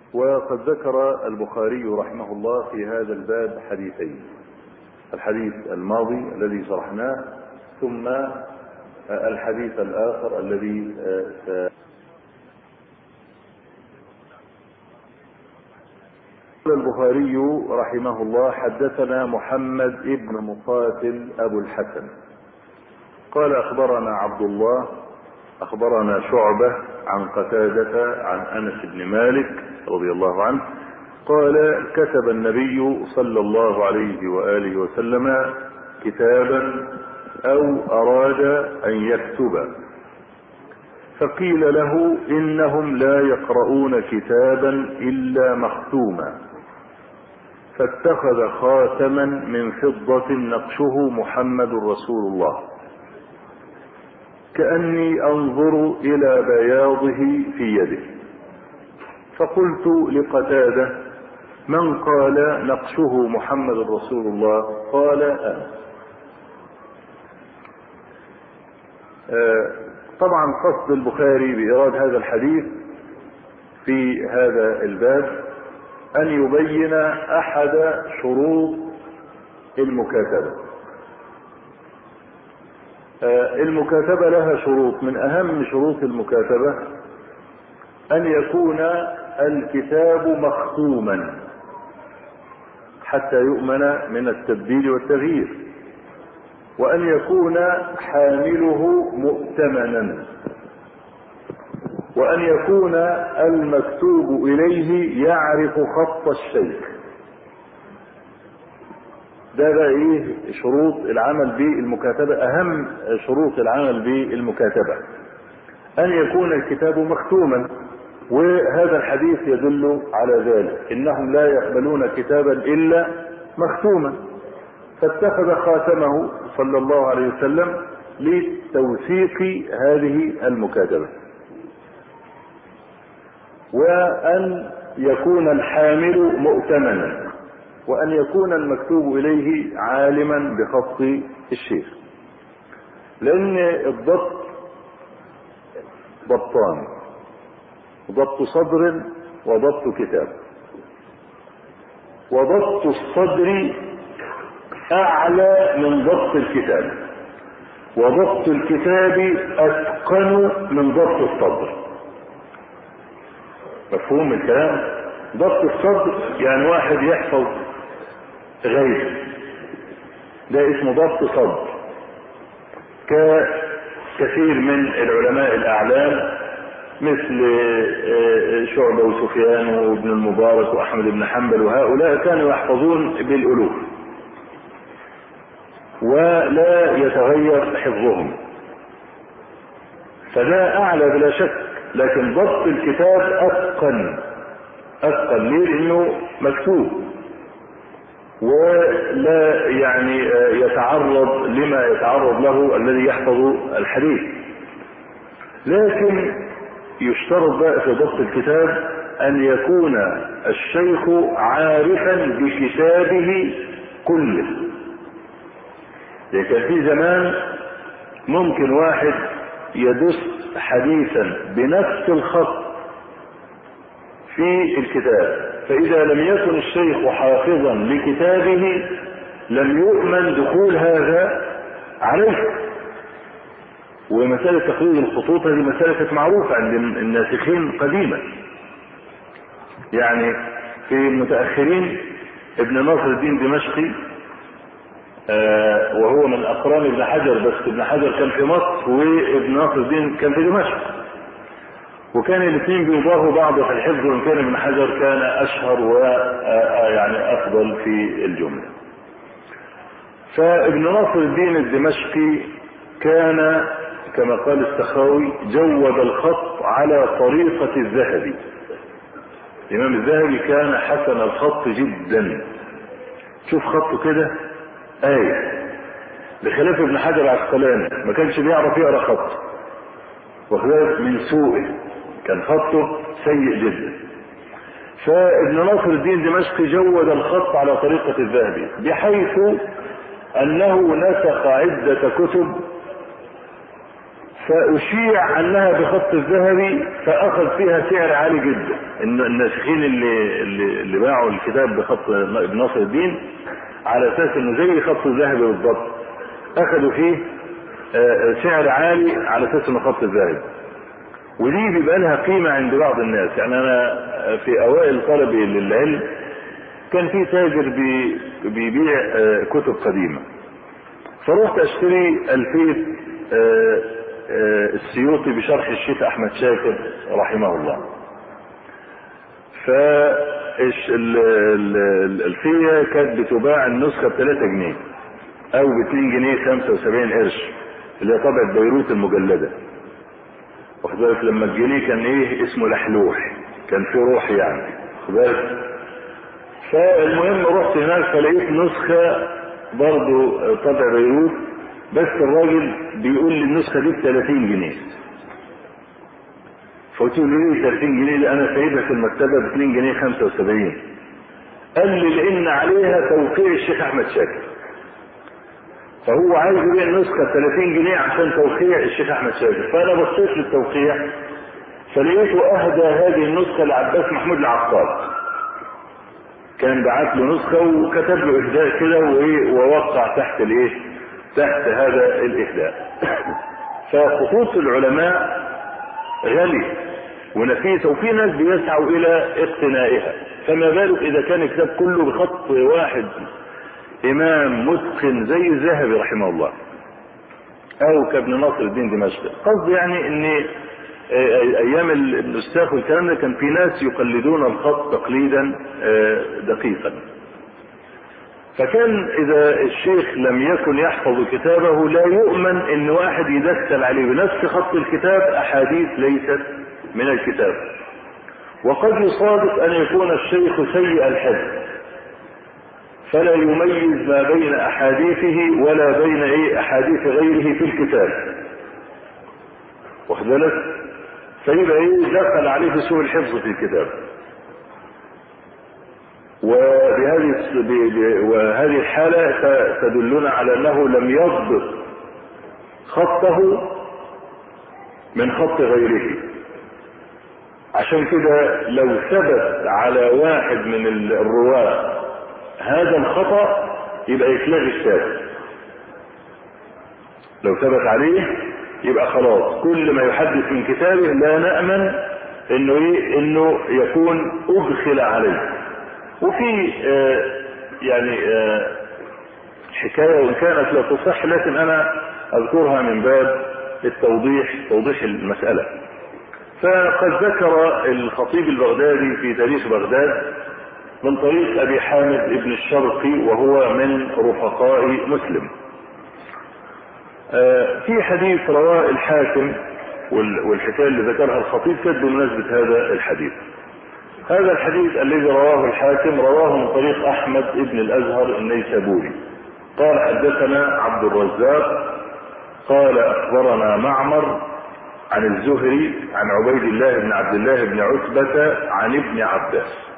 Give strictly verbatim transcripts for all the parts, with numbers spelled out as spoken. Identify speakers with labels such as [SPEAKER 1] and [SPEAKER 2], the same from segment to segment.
[SPEAKER 1] وقد ذكر البخاري رحمه الله في هذا الباب حديثين: الحديث الماضي الذي شرحناه، ثم الحديث الآخر الذي قال البخاري رحمه الله: حدثنا محمد ابن مقاتل أبو الحسن قال أخبرنا عبد الله أخبرنا شعبة عن قتادة عن أنس بن مالك رضي الله عنه قال: كتب النبي صلى الله عليه وآله وسلم كتابا أو أراد أن يكتب، فقيل له: إنهم لا يقرؤون كتابا إلا مختوما، فاتخذ خاتما من فضة نقشه محمد رسول الله، كأني أنظر إلى بياضه في يده. فقلت لقتادة: من قال نقشه محمد رسول الله؟ قال: أنا. آه طبعا قصد البخاري بإيراد هذا الحديث في هذا الباب أن يبين أحد شروط المكاتبة. آه المكاتبة لها شروط، من أهم شروط المكاتبة أن يكون الكتاب مختوما حتى يؤمن من التبديل والتغيير، وأن يكون حامله مؤتمنا، وأن يكون المكتوب إليه يعرف خط الشيخ. ده بقى ايه شروط العمل بالمكاتبة، أهم شروط العمل بالمكاتبة أن يكون الكتاب مختوما، وهذا الحديث يدل على ذلك: إنهم لا يقبلون كتابا إلا مختوما. فاتخذ خاتمه صلى الله عليه وسلم لتوثيق هذه المكاتبة، وأن يكون الحامل مؤتمنا، وأن يكون المكتوب إليه عالما بخط الشيخ. لأن الضبط ضبطان: ضبط صدر وضبط كتاب. وضبط الصدر أعلى من ضبط الكتاب، وضبط الكتاب أتقن من ضبط الصدر. مفهوم الكلام؟ ضبط الصدر يعني واحد يحفظ غيب، ده اسمه ضبط صدر. ككثير من العلماء الأعلام مثل شعبة وسفيان وابن المبارك وأحمد بن حنبل، وهؤلاء كانوا يحفظون بالألوف ولا يتغير حفظهم، فده أعلى بلا شك. لكن ضبط الكتاب أتقن أتقن ليه؟ لأنه مكتوب ولا يعني يتعرض لما يتعرض له الذي يحفظ الحديث. لكن يشترط بقى في ضبط الكتاب أن يكون الشيخ عارفا بكتابه كله. لكن في زمان ممكن واحد يدس حديثا بنفس الخط في الكتاب، فإذا لم يكن الشيخ حافظا لكتابه لم يؤمن دخول هذا عليه. ومسألة تقليد الخطوط هذه مسألة معروفة عند الناسخين قديما. يعني في المتأخرين ابن ناصر الدين دمشقي آه وهو من أقران ابن حجر، بس ابن حجر كان في مصر وابن ناصر الدين كان في دمشق، وكان الاثنين بيضاهوا بعض في الحفظ، وإن كان ابن حجر كان أشهر ويعني أفضل في الجملة. فابن ناصر الدين الدمشقي كان كما قال السخاوي جود الخط على طريقة الذهبي. الإمام الذهبي كان حسن الخط جدا، شوف خطه كده آية، بخلاف ابن حجر العسقلاني ما كانش بيعرف يقرأ خط، وخلاف من سوءه كان خطه سيء جدا. فابن ناصر الدين دمشقي جود الخط على طريقة الذهبي، بحيث أنه نسخ عدة كتب فأشيع أنها بخط الذهبي، فأخذ فيها سعر عالي جدا. إن الناسخين اللي, اللي, اللي باعوا الكتاب بخط ابن ناصر الدين على أساس إنه زي خط الذهبي بالضبط، أخذوا فيه سعر عالي على أساس إنه خط الذهبي. ودي بيبقى لها قيمة عند بعض الناس. يعني أنا في أوائل طلبي للعلم كان في تاجر بي بيبيع كتب قديمة، فروحت أشتري ألفية السيوطي بشرح الشيخ أحمد شاكر رحمه الله. فالألفية كانت بتباع النسخة بثلاثة جنيه أو باتنين جنيه خمسة وسبعين قرش، اللي هي طبعة بيروت المجلدة. واخد بالك؟ لما الجنيه كان ايه اسمه لحلوح، كان في روح يعني. واخد بالك؟ فالمهم رحت هناك فلقيت نسخة برضو طبع بيروت، بس الراجل بيقول لي النسخة دي ب ثلاثين جنيه. فقلت له ليه ثلاثين جنيه؟ دي انا سايبها في المكتبة ب اتنين جنيه خمسة وسبعين. قال لي لان عليها توقيع الشيخ احمد شاكر، فهو عايز يبيع النسخة ثلاثين جنيه عشان توقيع الشيخ احمد شاكر. فانا بصيت للتوقيع فلقيته اهدى هذه النسخة لعباس محمود العقاد، كان بعت له نسخة وكتب له اهداء كده وايه ووقع تحت الايه تحت هذا الاهداء. فخطوط العلماء غالية ونفيسة، وفي ناس بيسعوا الى اقتنائها، فما بالك اذا كان الكتاب كله بخط واحد امام متقن زي الذهبي رحمه الله او كابن ناصر الدين دمشقي. قصدي يعني ان ايام الاستاذ والكلام ده كان في ناس يقلدون الخط تقليدا دقيقا، فكان اذا الشيخ لم يكن يحفظ كتابه لا يؤمن ان واحد يدخل عليه بنفس خط الكتاب احاديث ليست من الكتاب. وقد يصادف ان يكون الشيخ سيء الحفظ فلا يميز ما بين احاديثه ولا بين ايه احاديث غيره في الكتاب. واخد بالك؟ فيبقى ايه دخل عليه سوء الحفظ في الكتاب. وبهذه وهذه الحالة تدلنا على انه لم يضبط خطه من خط غيره. عشان كده لو ثبت على واحد من الرواة هذا الخطأ يبقى يتلغي الشاذ. لو ثبت عليه يبقى خلاص كل ما يحدث من كتابه لا نأمن انه ايه انه يكون ادخل عليه. وفي آه يعني آه حكاية وان كانت لا تصح لكن انا اذكرها من باب التوضيح توضيح المسألة. فقد ذكر الخطيب البغدادي في تاريخ بغداد من طريق ابي حامد ابن الشرقي وهو من رفقاء مسلم في حديث رواه الحاكم، والحكاية اللي ذكرها الخطيب كانت بمناسبة هذا الحديث. هذا الحديث الذي رواه الحاكم رواه من طريق احمد ابن الازهر النيسابوري قال حدثنا عبد الرزاق قال اخبرنا معمر عن الزهري عن عبيد الله بن عبد الله بن عتبة عن ابن عباس.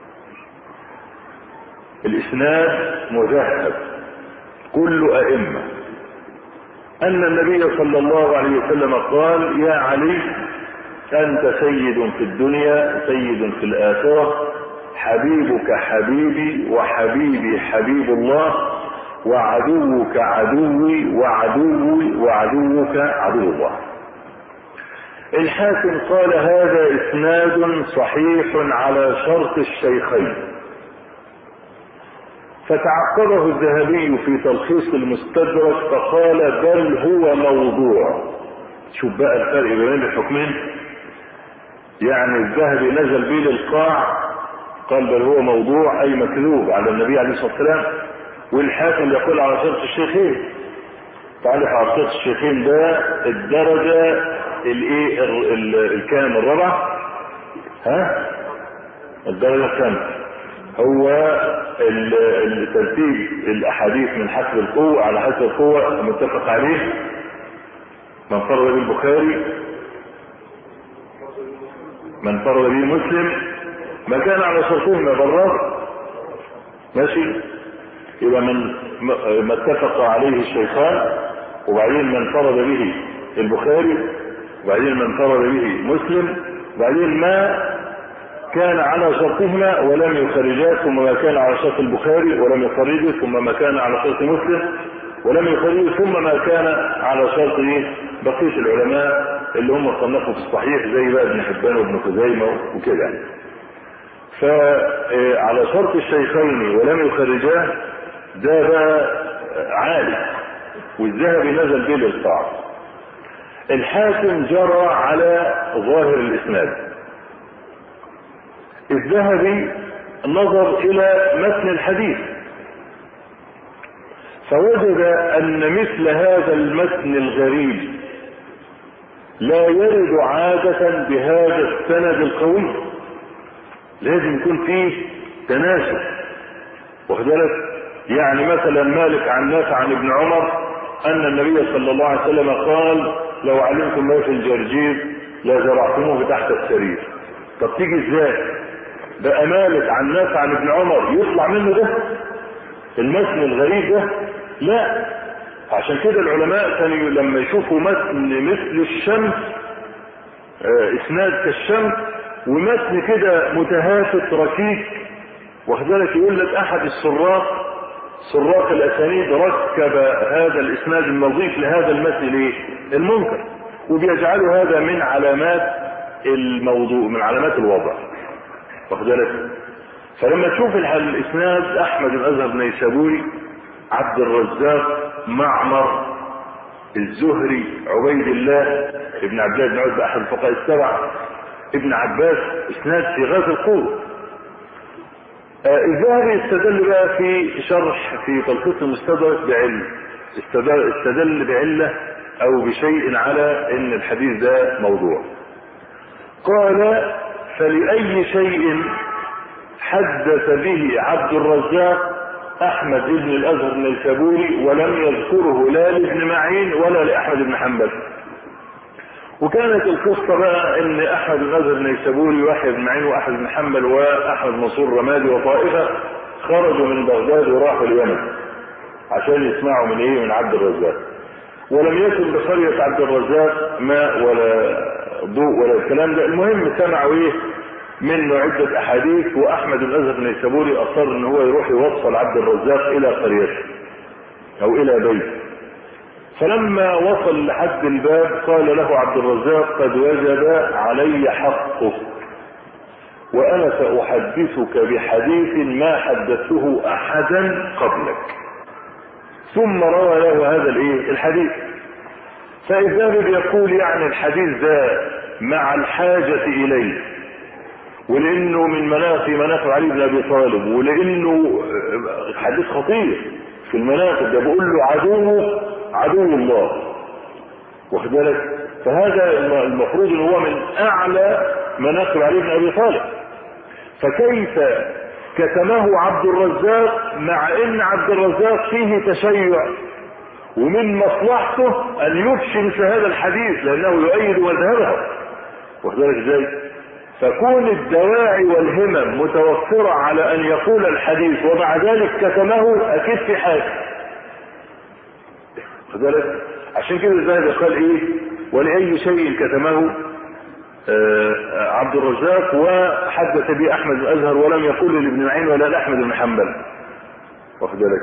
[SPEAKER 1] الاسناد مذهب كل ائمة ان النبي صلى الله عليه وسلم قال يا علي انت سيد في الدنيا سيد في الاخرة، حبيبك حبيبي وحبيبي حبيب الله، وعدوك عدوي وعدوي وعدوك عدو الله. الحاكم قال هذا اسناد صحيح على شرط الشيخين. فتعقبه الذهبي في تلخيص المستدرك فقال بل هو موضوع. شوف بقى الفرق بين الحكمين. يعني الذهبي نزل به للقاع قال بل هو موضوع اي مكذوب على النبي عليه الصلاة والسلام، والحاكم يقول على شرط الشيخين. تعرف على شرط الشيخين ده الدرجة الايه الكام الرابعة ها الدرجة الخامسة هو الترتيب الاحاديث من حسب القوة على حسب القوة المتفق عليه. من فرض به البخاري من فرض به مسلم ما كان على شرطهما بالرغم ماشي. يبقى من ما اتفق عليه الشيخان، وبعدين من فرض به البخاري، وبعدين ما انفرد به مسلم، وبعدين ما كان على شرطهما ولم يخرجاه، ثم ما كان على شرط البخاري ولم يخرجه، ثم ما كان على شرط مسلم ولم يخرجه، ثم ما كان على شرط بقية العلماء اللي هم صنفوا في الصحيح زي بقى ابن حبان وابن خزيمة وكده يعني. فعلى شرط الشيخين ولم يخرجاه ده بقى عالي، والذهبي نزل به للصعب. الحاكم جرى على ظاهر الاسناد، الذهبي نظر الى متن الحديث فوجد ان مثل هذا المتن الغريب لا يرد عادة بهذا السند القوي، لازم يكون فيه تناسب. وخذلك يعني مثلا مالك عن نافع عن ابن عمر ان النبي صلى الله عليه وسلم قال لو علمتم ما في الجرجير لزرعتموه تحت السرير. طب تيجي ازاي بقى مالك عن نافع عن ابن عمر يطلع منه ده المتن الغريب ده؟ لا. عشان كده العلماء كانوا لما يشوفوا متن مثل الشمس، اه اسناد كالشمس، ومتن كده متهافت ركيك، وكذلك يقول لك احد السراق سراق الاسانيد ركب هذا الاسناد النظيف لهذا المتن ليه؟ المنكر، وبيجعلوا هذا من علامات الموضوع، من علامات الوضع. وكذلك فلما تشوف الاسناد احمد بن ازهر النيسابوري، عبد الرزاق، معمر، الزهري، عبيد الله ابن عبد الله بن عتبة احد الفقهاء السبع، ابن عباس، اسناد في غاية القوة. آه الذهبي استدل بقى في شرح في تلخيص المستدرك بعلم، استدل, استدل بعلة او بشيء على ان الحديث ده موضوع. قال فلأي شيء حدث به عبد الرزاق احمد بن الازهر النيسابوري ولم يذكره لا لابن معين ولا لاحمد بن حنبل. وكانت القصه بقى ان احمد بن الازهر النيسابوري ويحيى بن معين واحمد بن حنبل واحمد منصور رمادي وطائفه خرجوا من بغداد وراحوا اليمن عشان يسمعوا من ايه؟ من عبد الرزاق. ولم يكن بقريه عبد الرزاق ماء ولا ضوء ولا الكلام ده. المهم سمعوا ايه؟ منه عدة احاديث، واحمد بن الازهر النيسابوري اصر ان هو يروح يوصل عبد الرزاق الى قريته او الى بيته. فلما وصل لحد الباب قال له عبد الرزاق قد وجب علي حقك وانا ساحدثك بحديث ما حدثته احدا قبلك. ثم روى له هذا الايه؟ الحديث. فالذهبي بيقول يعني الحديث ده مع الحاجة اليه، ولانه من مناقب مناقب علي بن ابي طالب، ولانه حديث خطير في المناقب ده، بقول له عدوه عدو الله، واخد بالك؟ فهذا المفروض ان هو من اعلى مناقب علي بن ابي طالب. فكيف كتمه عبد الرزاق مع ان عبد الرزاق فيه تشيع ومن مصلحته ان يفشي مثل هذا الحديث لانه يؤيد مذهبه، واخد بالك ازاي؟ فكون الدواعي والهمم متوفرة على ان يقول الحديث ومع ذلك كتمه اكيد في حاجة، واخد بالك؟ عشان كده الذهبي قال ايه؟ ولأي شيء كتمه آه عبد الرزاق وحدث به احمد بن الازهر ولم يقول لابن معين ولا لاحمد بن حنبل، واخد بالك؟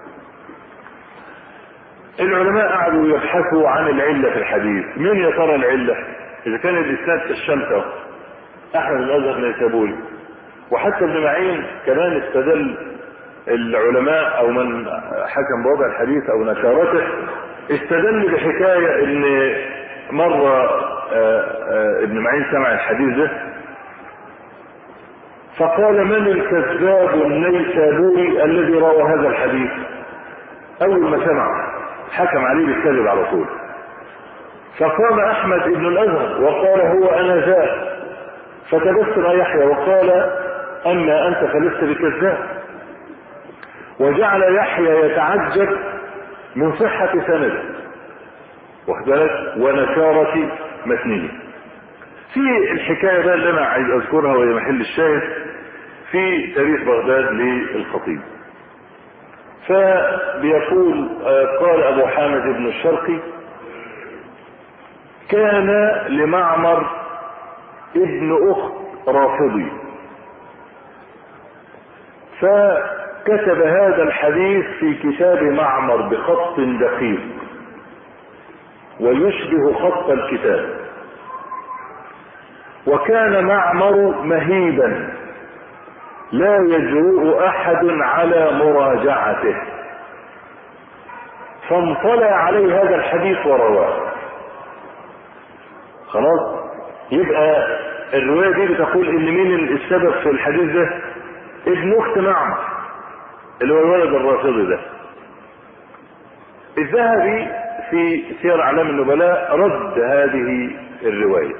[SPEAKER 1] العلماء قعدوا يبحثوا عن العلة في الحديث. مين يا ترى العلة؟ اذا كان الاسناد كالشمس احمد بن الازهر النيسابوري، وحتى ابن معين كمان استدل العلماء او من حكم بوضع الحديث او نشارته استدل بحكاية ان مرة ابن معين سمع الحديث ده فقال من الكذاب النيسابوري الذي روى هذا الحديث؟ اول ما سمع حكم عليه بالكذب على طول. فقام احمد بن الازهر وقال هو انا ذا، فتبسم يحيى وقال اما انت فلست بكذاب، وجعل يحيى يتعجب من صحة سنده، واخد بالك؟ ونشارة متنه. في الحكاية بقى اللي انا عايز اذكرها وهي محل الشاهد في تاريخ بغداد للخطيب. فبيقول قال ابو حامد بن الشرقي كان لمعمر ابن اخت رافضي، فكتب هذا الحديث في كتاب معمر بخط دقيق ويشبه خط الكتاب. وكان معمر مهيبا لا يجرؤ احد على مراجعته، فانطلع عليه هذا الحديث ورواه. خلاص، يبقى الرواية دي بتقول ان مين السبب في الحديث ده؟ ابن اخت معمر اللي هو الولد الرافضي ده. الذهبي في سير اعلام النبلاء رد هذه الرواية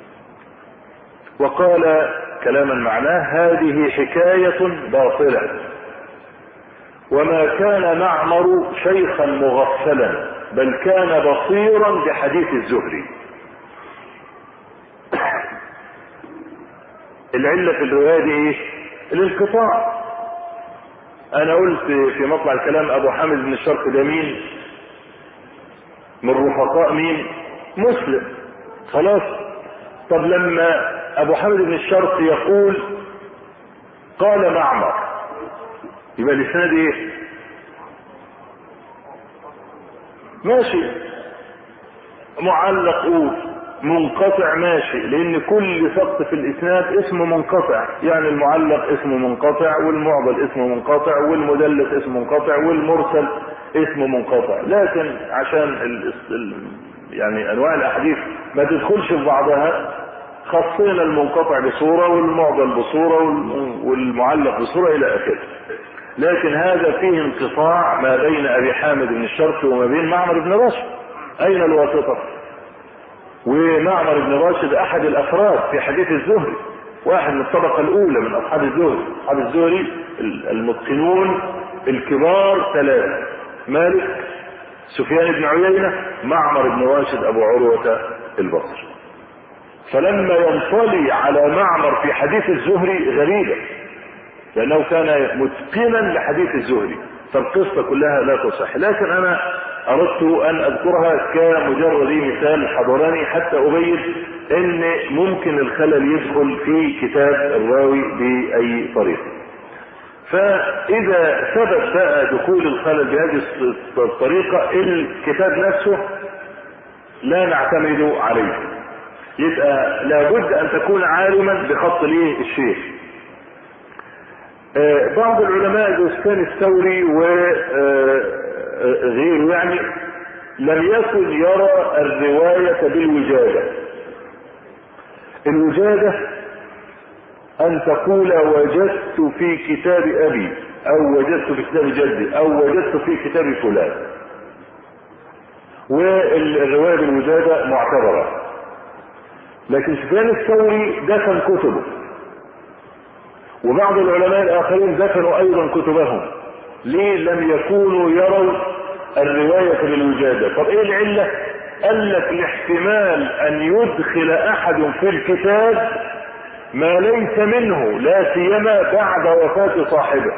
[SPEAKER 1] وقال كلاما معناه: هذه حكاية باطلة، وما كان معمر شيخا مغفلا بل كان بصيرا بحديث الزهري. العلة في الرواية دي ايه؟ الانقطاع. انا قلت في مطلع الكلام ابو حامد بن الشرق ده مين؟ من رفقاء مين؟ مسلم. خلاص، طب لما ابو حامد بن الشرق يقول قال معمر، يبقى الاسناد ايه؟ ماشي، معلق قول، منقطع ماشي، لان كل سقط في الاسناد اسمه منقطع، يعني المعلق اسمه منقطع، والمعضل اسمه منقطع، والمدلس اسمه منقطع، والمرسل اسمه منقطع. لكن عشان ال ال يعني انواع الاحاديث ما تدخلش في بعضها خصينا المنقطع بصورة والمعضل بصورة والمعلق بصورة الى اخره. لكن هذا فيه انقطاع ما بين ابي حامد بن الشرق وما بين معمر بن راشد. اين الواسطة؟ ومعمر بن راشد احد الافراد في حديث الزهري، واحد من الطبقة الاولى من اصحاب الزهري. اصحاب الزهري المتقنون الكبار ثلاثة: مالك، سفيان بن عيينة، معمر بن راشد ابو عروة البصري. فلما ينطلي على معمر في حديث الزهري غريبة، لانه كان متقنا لحديث الزهري، فالقصة كلها لا تصح. لكن انا اردت ان اذكرها كمجرد مثال حضرني حتى ابين ان ممكن الخلل يدخل في كتاب الراوي باي طريقة. فاذا ثبت بقى دخول الخلل بهذه الطريقة الكتاب نفسه لا نعتمد عليه، يبقى لابد ان تكون عالما بخط الايه الشيخ. آه بعض العلماء زي سفيان الثوري وغيره يعني لم يكن يرى الرواية بالوجادة. الوجادة ان تقول وجدت في كتاب ابي، او وجدت في كتاب جدي، او وجدت في كتاب فلان، والرواية بالوجادة معتبرة. لكن سفيان الثوري دفن كتبه، وبعض العلماء الاخرين دفنوا ايضا كتبهم. ليه لم يكونوا يروا الرواية بالوجادة؟ طب ايه العلة؟ قال لك الاحتمال ان يدخل احد في الكتاب ما ليس منه، لا سيما بعد وفاة صاحبه.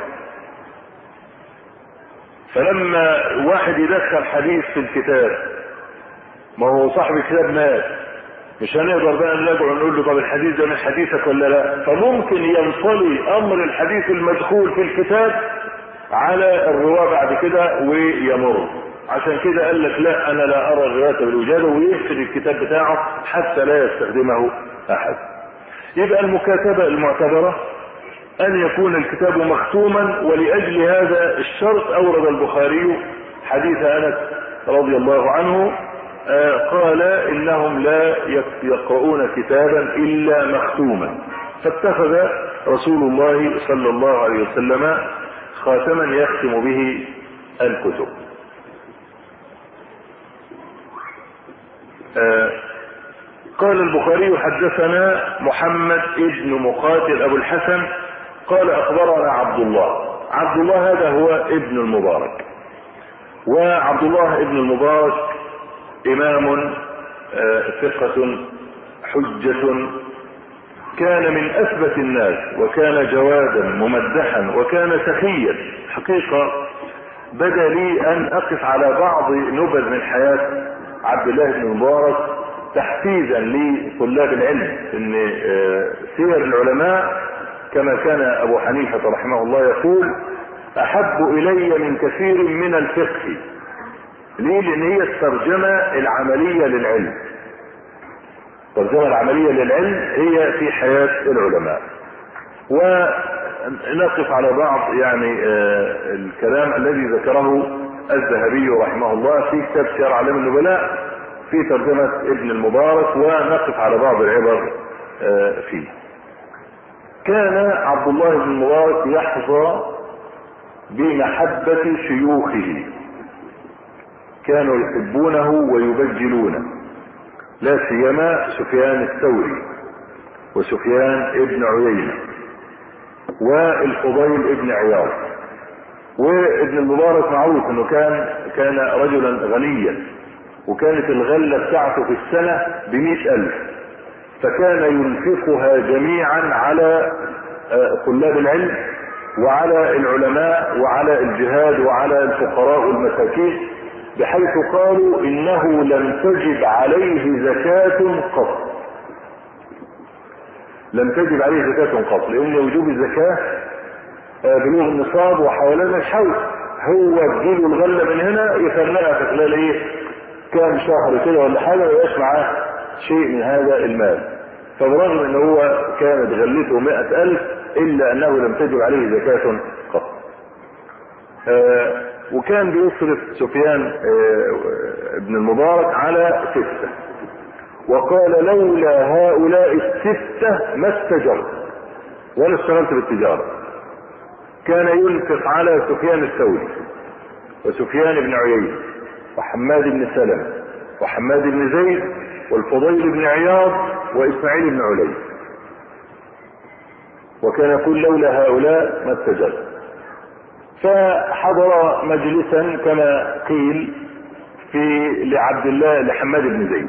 [SPEAKER 1] فلما واحد يدخل حديث في الكتاب، ما هو صاحب الكتاب مات، مش هنقدر بقى نراجع ونقول له طب الحديث ده من حديثك ولا لا، فممكن ينطلي امر الحديث المدخول في الكتاب على الرواه بعد كده ويمر. عشان كده قال لك لا، انا لا ارى الرواية بالوجادة، ويقفل الكتاب بتاعه حتى لا يستخدمه احد. يبقى المكاتبة المعتبرة ان يكون الكتاب مختوما، ولاجل هذا الشرط اورد البخاري حديث انس رضي الله عنه قال انهم لا يقرؤون كتابا الا مختوما، فاتخذ رسول الله صلى الله عليه وسلم خاتما يختم به الكتب. قال البخاري حدثنا محمد ابن مقاتل ابو الحسن قال اخبرنا عبد الله. عبد الله هذا هو ابن المبارك، وعبد الله ابن المبارك امام ثقة حجة، كان من اثبت الناس، وكان جوادا ممدحا، وكان سخيا. حقيقة بدا لي ان اقف على بعض نبذ من حياة عبد الله بن المبارك تحفيزا لطلاب العلم ان سير العلماء كما كان ابو حنيفة رحمه الله يقول احب الي من كثير من الفقه. ليه؟ لان هي الترجمة العملية للعلم. الترجمة العملية للعلم هي في حياة العلماء. ونقف على بعض يعني الكلام الذي ذكره الذهبي رحمه الله في كتاب سير أعلام النبلاء في ترجمة ابن المبارك، ونقف على بعض العبر فيه. كان عبد الله بن المبارك يحظى بمحبة شيوخه، كانوا يحبونه ويبجلونه، لا سيما سفيان الثوري وسفيان ابن عيينة والفضيل ابن عياض. وابن المبارك معروف انه كان كان رجلا غنيا، وكانت الغلة بتاعته في السنة بمئة الف، فكان ينفقها جميعا على طلاب العلم وعلى العلماء وعلى الجهاد وعلى الفقراء والمساكين، بحيث قالوا انه لم تجب عليه زكاة قط. لم تجب عليه زكاة قط، لان وجوب الزكاة بلوغ النصاب وحوالين الحول. هو تجيله الغلة من هنا يفرقها في خلال ايه كام شهر كده ولا حاجة، ويبقاش معاه شيء من هذا المال. فبرغم ان هو كانت غلته مئة الف الا انه لم تجب عليه زكاة قط. آه وكان بيصرف سفيان آه ابن المبارك على ستة، وقال لولا هؤلاء الستة ما استجرت ولا اشتغلت بالتجارة. كان ينفق على سفيان الثوري وسفيان بن عيينة وحماد بن سلمة وحماد بن زيد والفضيل بن عياض واسماعيل بن علي، وكان يقول لولا هؤلاء ما استجرت. فحضر مجلسا كما قيل في لعبد الله لحماد بن زيد،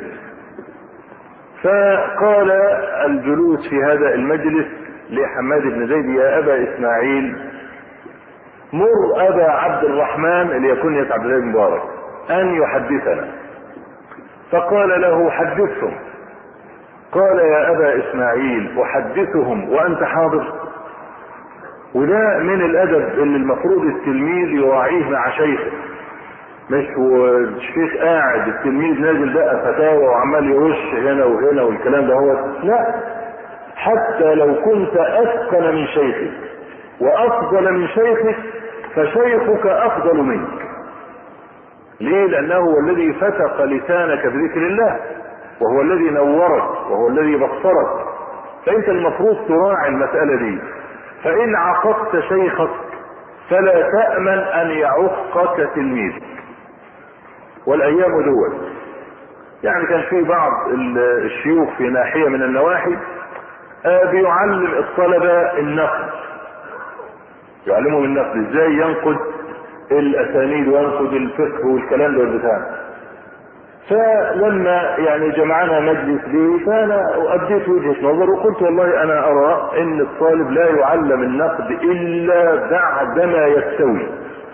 [SPEAKER 1] فقال الجلوس في هذا المجلس لحماد بن زيد يا ابا اسماعيل مر ابا عبد الرحمن اللي يكون يا عبد الله بن مبارك ان يحدثنا. فقال له حدثهم. قال يا ابا اسماعيل احدثهم وانت حاضر؟ وده من الادب اللي المفروض التلميذ يراعيه مع شيخه، مش والشيخ قاعد التلميذ نازل بقى فتاوى وعمال يرش هنا وهنا والكلام ده. هو لا، حتى لو كنت اتقن من شيخك وافضل من شيخك فشيخك افضل منك. ليه؟ لانه هو الذي فتق لسانك بذكر الله، وهو الذي نورك وهو الذي بصرك. فانت المفروض تراعي المسألة دي. فان عققت شيخك فلا تأمن ان يعقك تلميذك. والايام دول يعني كان في بعض الشيوخ في ناحية من النواحي بيعلم الطلبة النقد، يعلمهم النقد ازاي ينقد الاسانيد وينقد الفقه والكلام ده والبتاع. فلما يعني جمعنا مجلس لي فانا اديت وجهة نظر وقلت والله انا ارى ان الطالب لا يعلم النقد الا بعدما يستوي.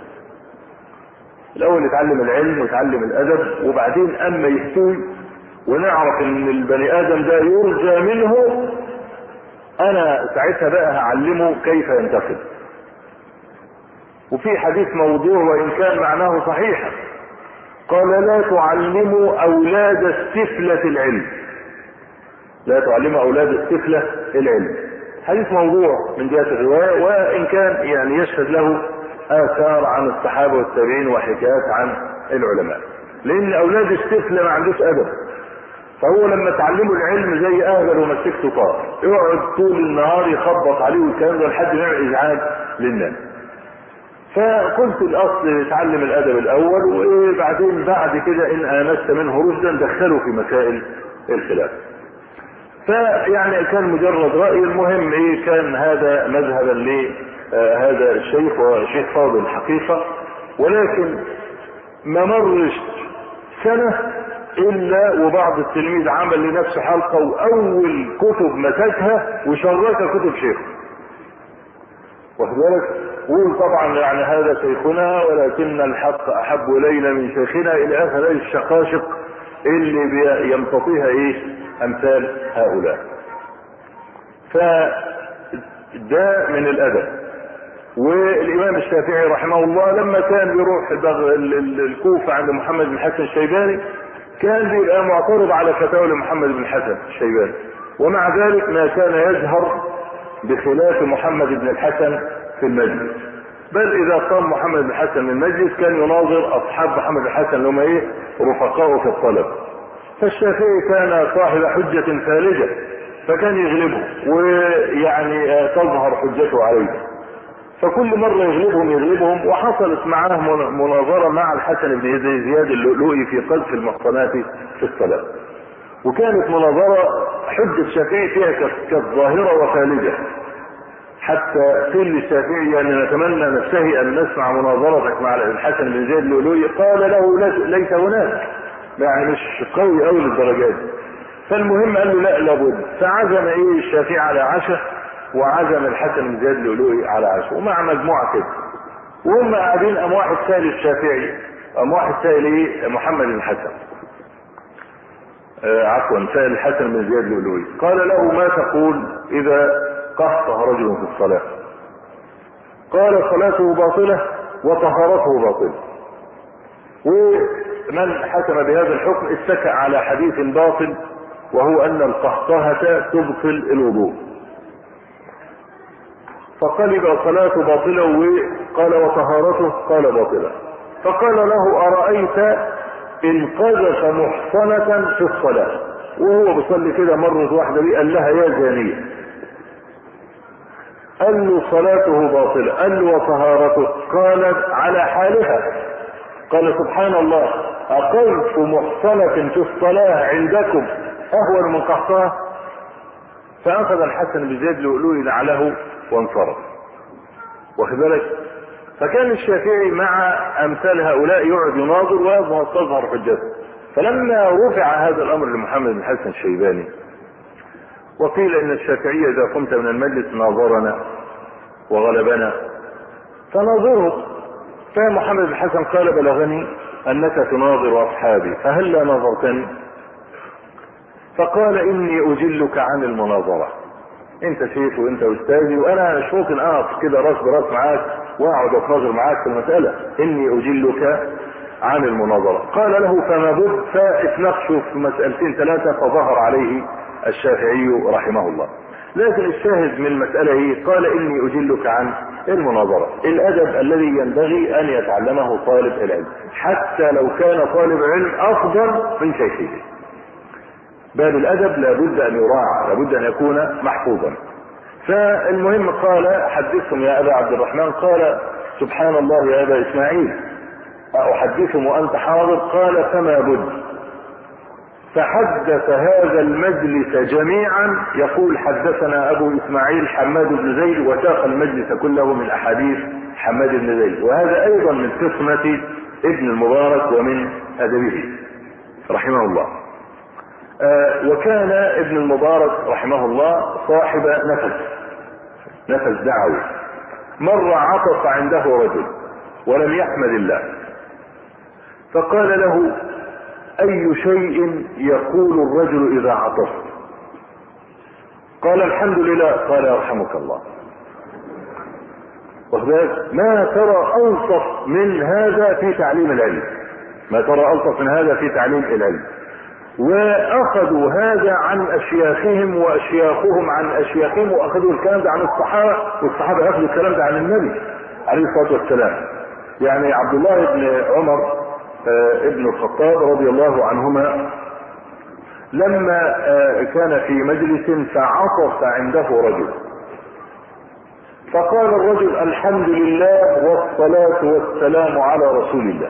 [SPEAKER 1] الاول يتعلم العلم ويتعلم الادب، وبعدين اما يستوي ونعرف ان البني ادم ده يرجى منه، انا ساعتها بقى هعلمه كيف ينتقد. وفي حديث موضوع وان كان معناه صحيحا، قال لا تعلموا اولاد السفلة العلم. لا تعلموا اولاد السفلة العلم. حديث موضوع من جهة الرواية، وان كان يعني يشهد له اثار عن الصحابة والتابعين وحكايات عن العلماء. لان اولاد السفلة ما عندوش ادب، فهو لما تعلموا العلم زي اهبل ومسكته طار، يقعد طول النهار يخبط عليه والكلام ده لحد ما يعمل ازعاج للناس. فقلت الاصل يتعلم الادب الاول، وبعدين بعد كده ان انست منه رشدا دخله في مسائل الخلاف. فيعني كان مجرد رأي. المهم ايه، كان هذا مذهبا لهذا الشيخ وشيخ فاضل الحقيقة، ولكن ما مرش سنة الا وبعض التلميذ عمل لنفسه حلقة واول كتب مسكها وشركها كتب شيخه. واخد بالك؟ قول طبعا يعني هذا شيخنا ولكن الحق احب الينا من شيخنا الى اخر الشقاشق اللي يمتطيها ايه امثال هؤلاء. فده من الادب. والامام الشافعي رحمه الله لما كان بيروح الكوفة عند محمد بن الحسن الشيباني كان بيبقى معترض على فتاوى محمد بن الحسن الشيباني، ومع ذلك ما كان يجهر بخلاف محمد بن الحسن في المجلس، بل اذا قام محمد بن الحسن من المجلس كان يناظر اصحاب محمد بن الحسن اللي هم ايه رفقاؤه في الطلب. فالشافعي كان صاحب حجة ثالثة فكان يغلبه ويعني تظهر حجته عليه، فكل مرة يغلبهم يغلبهم وحصلت معاه مناظرة مع الحسن بن زياد اللؤلؤي في قذف المحصنات في الصلاة، وكانت مناظرة حجة الشافعي فيها كالظاهرة وخالدة، حتى قيل للشافعي يعني نتمنى نشتهي ان نسمع مناظرتك مع الحسن بن زياد اللؤلؤي، قال له ليس هناك، يعني مش قوي قوي للدرجات. فالمهم قال له لا لابد، فعزم ايه الشافعي على عشاء وعزم الحسن بن زياد اللؤلؤي على عشاء ومع مجموعه كده، وهم قاعدين قام واحد سائل الشافعي، قام واحد سائل ايه محمد بن الحسن آه عفوا سائل الحسن بن زياد اللؤلؤي، قال له ما تقول اذا قهقه رجل في الصلاه؟ قال صلاته باطله وطهارته باطله. ومن حكم بهذا الحكم اتكأ على حديث باطل وهو ان القهقهة تبطل الوضوء، فقلب صلاته باطلة وقال وطهارته قال باطلة. فقال له أرأيت إن قذف محصنة في الصلاة وهو بيصلي كده مرة واحدة دي قال لها يا زانية، قال له صلاته باطلة، قال له وطهارته؟ قالت على حالها. قال سبحان الله أقذف محصنة في الصلاة عندكم أهون من قهقها؟ فأخذ الحسن بن زياد اللؤلؤي نعله وانصرف، واخد بالك؟ فكان الشافعي مع امثال هؤلاء يقعد يناظر ويظهر تظهر حجته. فلما رفع هذا الامر لمحمد بن الحسن الشيباني وقيل ان الشافعي اذا قمت من المجلس ناظرنا وغلبنا فناظره، فمحمد بن الحسن قال بلغني انك تناظر اصحابي فهلا ناظرتني؟ فقال اني اجلك عن المناظره، انت شيخ وانت استاذي وانا مش ممكن اقف كده راس براس معاك واقعد اتناظر معاك في المساله، اني اجلك عن المناظره. قال له فما بد، فاتناقشوا في مسالتين ثلاثه فظهر عليه الشافعي رحمه الله. لكن الشاهد من المساله ايه؟ قال اني اجلك عن المناظره، الادب الذي ينبغي ان يتعلمه طالب العلم حتى لو كان طالب علم افضل من شيخه. باب الادب لابد ان يراعى، لابد ان يكون محفوظا. فالمهم قال حدثهم يا ابا عبد الرحمن، قال سبحان الله يا ابا اسماعيل احدثهم وانت حاضر؟ قال فما بد. فحدث هذا المجلس جميعا يقول حدثنا ابو اسماعيل حماد بن زيد، وساق المجلس كله من احاديث حماد بن زيد، وهذا ايضا من قسمة ابن المبارك ومن ادبه رحمه الله. آه وكان ابن المبارك رحمه الله صاحب نفس نفس دعوي. مر عطس عنده رجل ولم يحمد الله، فقال له اي شيء يقول الرجل اذا عطس؟ قال الحمد لله. قال يرحمك الله. وذلك ما ترى الطف من هذا في تعليم العلم، ما ترى الطف من هذا في تعليم العلم. واخذوا هذا عن اشياخهم واشياخهم عن اشياخهم، واخذوا الكلام ده عن الصحابه، والصحابه اخذوا الكلام ده عن النبي عليه الصلاه والسلام. يعني عبد الله بن عمر آه ابن الخطاب رضي الله عنهما لما آه كان في مجلس فعطس عنده رجل، فقال الرجل الحمد لله والصلاه والسلام على رسول الله،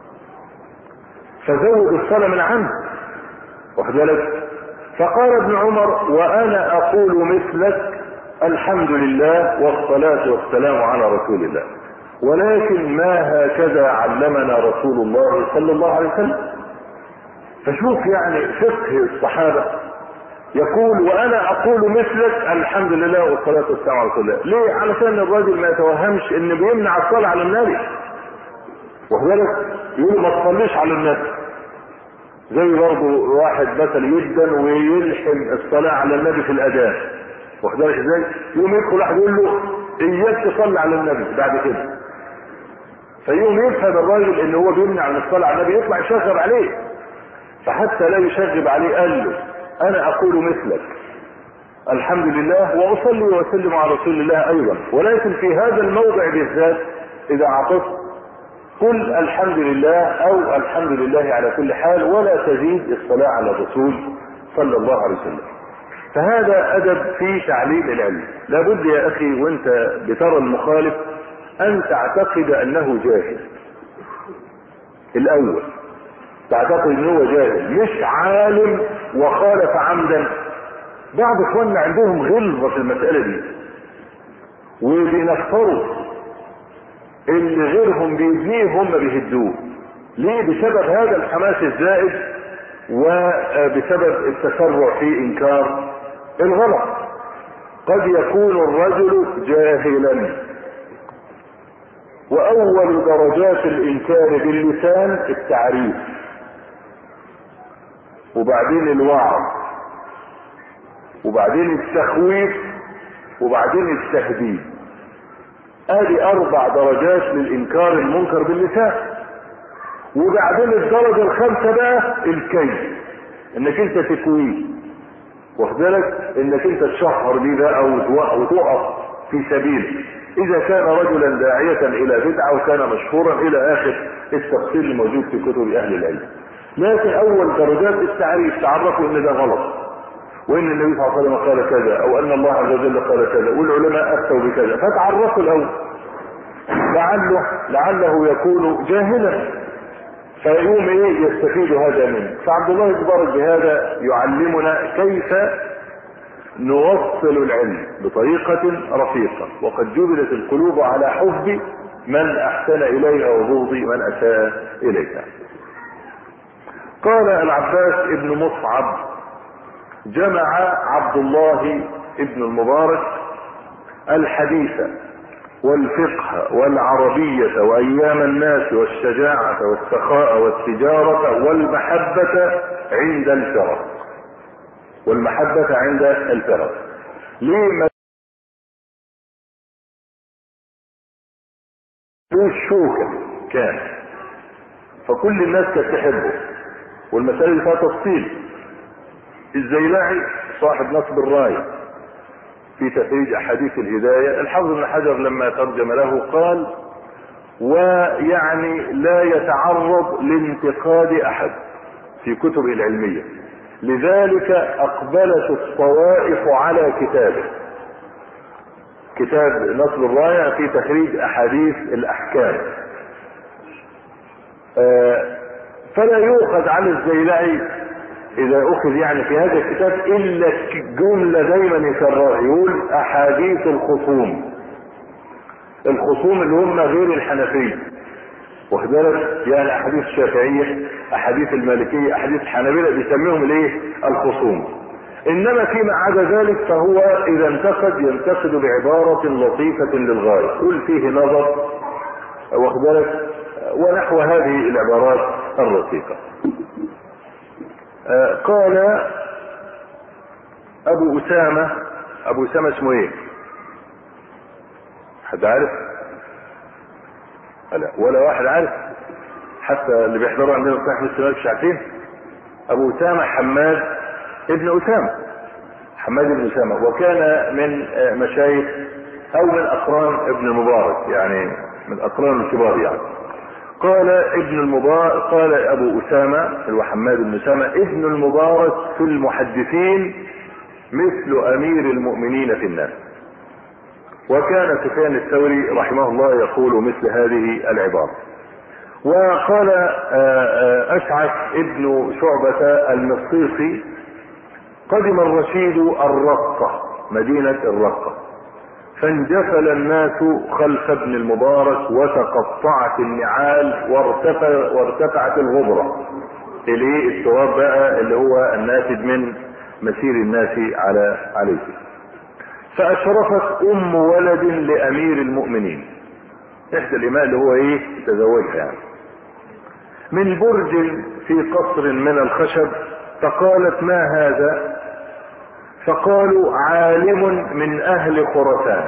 [SPEAKER 1] فزود الصلاه من عنه، واخد بالك؟ فقال ابن عمر وانا اقول مثلك الحمد لله والصلاة والسلام على رسول الله، ولكن ما هكذا علمنا رسول الله صلى الله عليه وسلم. فشوف يعني فقه الصحابة، يقول وانا اقول مثلك الحمد لله والصلاة والسلام على رسول الله. ليه؟ علشان الراجل ما يتوهمش ان بيمنع الصلاة على النبي، واخد بالك؟ يقول ما تصليش على النبي، زي برضه واحد مثلا يدن ويلحم الصلاة على النبي في الأذان، واخد بالك ازاي؟ يقوم يدخل واحد يقول له إياك تصلي على النبي بعد كده، فيقوم يفهم الراجل ان هو بيمنع عن الصلاة على النبي، يطلع يشغب عليه. فحتى لا يشغب عليه قال له انا اقول مثلك الحمد لله واصلي واسلم على رسول الله ايضا، ولكن في هذا الموضع بالذات اذا عطست قل الحمد لله او الحمد لله على كل حال، ولا تزيد الصلاة على الرسول صلى الله عليه وسلم. فهذا ادب في تعليم العلم. لابد يا اخي وانت بترى المخالف ان تعتقد انه جاهل الاول، تعتقد انه جاهل مش عالم وخالف عمدا. بعض اخواننا عندهم غلظة في المسألة دي وبينفروا اللي غيرهم بيبنيه هم بيهدوه. ليه؟ بسبب هذا الحماس الزائد وبسبب التسرع في انكار الغلط. قد يكون الرجل جاهلا، واول درجات الانكار باللسان التعريف، وبعدين الوعظ، وبعدين التخويف، وبعدين التهديد. ادي اربع درجات للانكار المنكر باللسان. وبعدين الدرجة الخامسة بقى الكيد، انك انت تكويه، واخد بالك، انك انت تشهر بيه بقى وتقف في سبيله. اذا كان رجلا داعية الى بدعة وكان مشهورا الى اخر التفصيل الموجود في كتب اهل العلم. لكن اول درجات التعريف، تعرفوا ان ده غلط، وان النبي صلى الله عليه وسلم قال كذا، او ان الله عز وجل قال كذا، والعلماء افتوا بكذا، فتعرفوا الاول لعله لعله يكون جاهلا فيقوم ايه يستفيد هذا منه. فعبد الله يتبارك بهذا يعلمنا كيف نوصل العلم بطريقة رفيقة، وقد جبلت القلوب على حب من احسن اليها وبغض من اساء اليها. قال العباس ابن مصعب: جمع عبد الله ابن المبارك الحديث والفقه والعربية وأيام الناس والشجاعة والسخاء والتجارة والمحبة عند الفرق والمحبة عند الفرق. ليه ما الشوكة كان، فكل الناس كانت تحبه، والمسألة فيها تفصيل. الزيلعي صاحب نصب الراية في تخريج احاديث الهداية، الحافظ ابن حجر لما ترجم له قال: ويعني لا يتعرض لانتقاد احد في كتبه العلمية، لذلك اقبلت الطوائف على كتابه، كتاب نصب الراية في تخريج احاديث الاحكام. آه فلا يؤخذ عن الزيلعي اذا اخذ يعني في هذا الكتاب الا جملة دايما يكررها، يقول احاديث الخصوم، الخصوم اللي هم غير الحنفية، واخد بالك، يعني احاديث الشافعية، احاديث المالكية، احاديث الحنابلة، بيسميهم الايه؟ الخصوم. انما فيما عدا ذلك فهو اذا انتقد ينتقد بعبارة لطيفة للغاية، قل فيه نظر، واخد بالك، ونحو هذه العبارات الرقيقة. آه قال ابو اسامة، ابو اسامة اسمه ايه؟ حد عارف؟ لا ولا واحد عارف، حتى اللي بيحضروا عندنا في صحيح السماء مش عارفين. ابو اسامة حماد ابن اسامة، حماد ابن اسامة، وكان من آه مشايخ او من اقران ابن المبارك، يعني من اقران الكبار يعني. قال ابن المبارك، قال ابو اسامة اللي هو حماد بن اسامة: ابن المبارك في المحدثين مثل امير المؤمنين في الناس. وكان سفيان الثوري رحمه الله يقول مثل هذه العبارة. وقال اشعث ابن شعبة المصيصي: قدم الرشيد الرقة، مدينة الرقة، فانجفل الناس خلف ابن المبارك وتقطعت النعال وارتفع وارتفعت الغبرة، اللي التراب بقى اللي هو الناتج من مسير الناس على عليه. فاشرفت ام ولد لامير المؤمنين، احدى الاماء اللي هو ايه تزوجها يعني، من برج في قصر من الخشب، فقالت ما هذا؟ فقالوا عالم من اهل خراسان.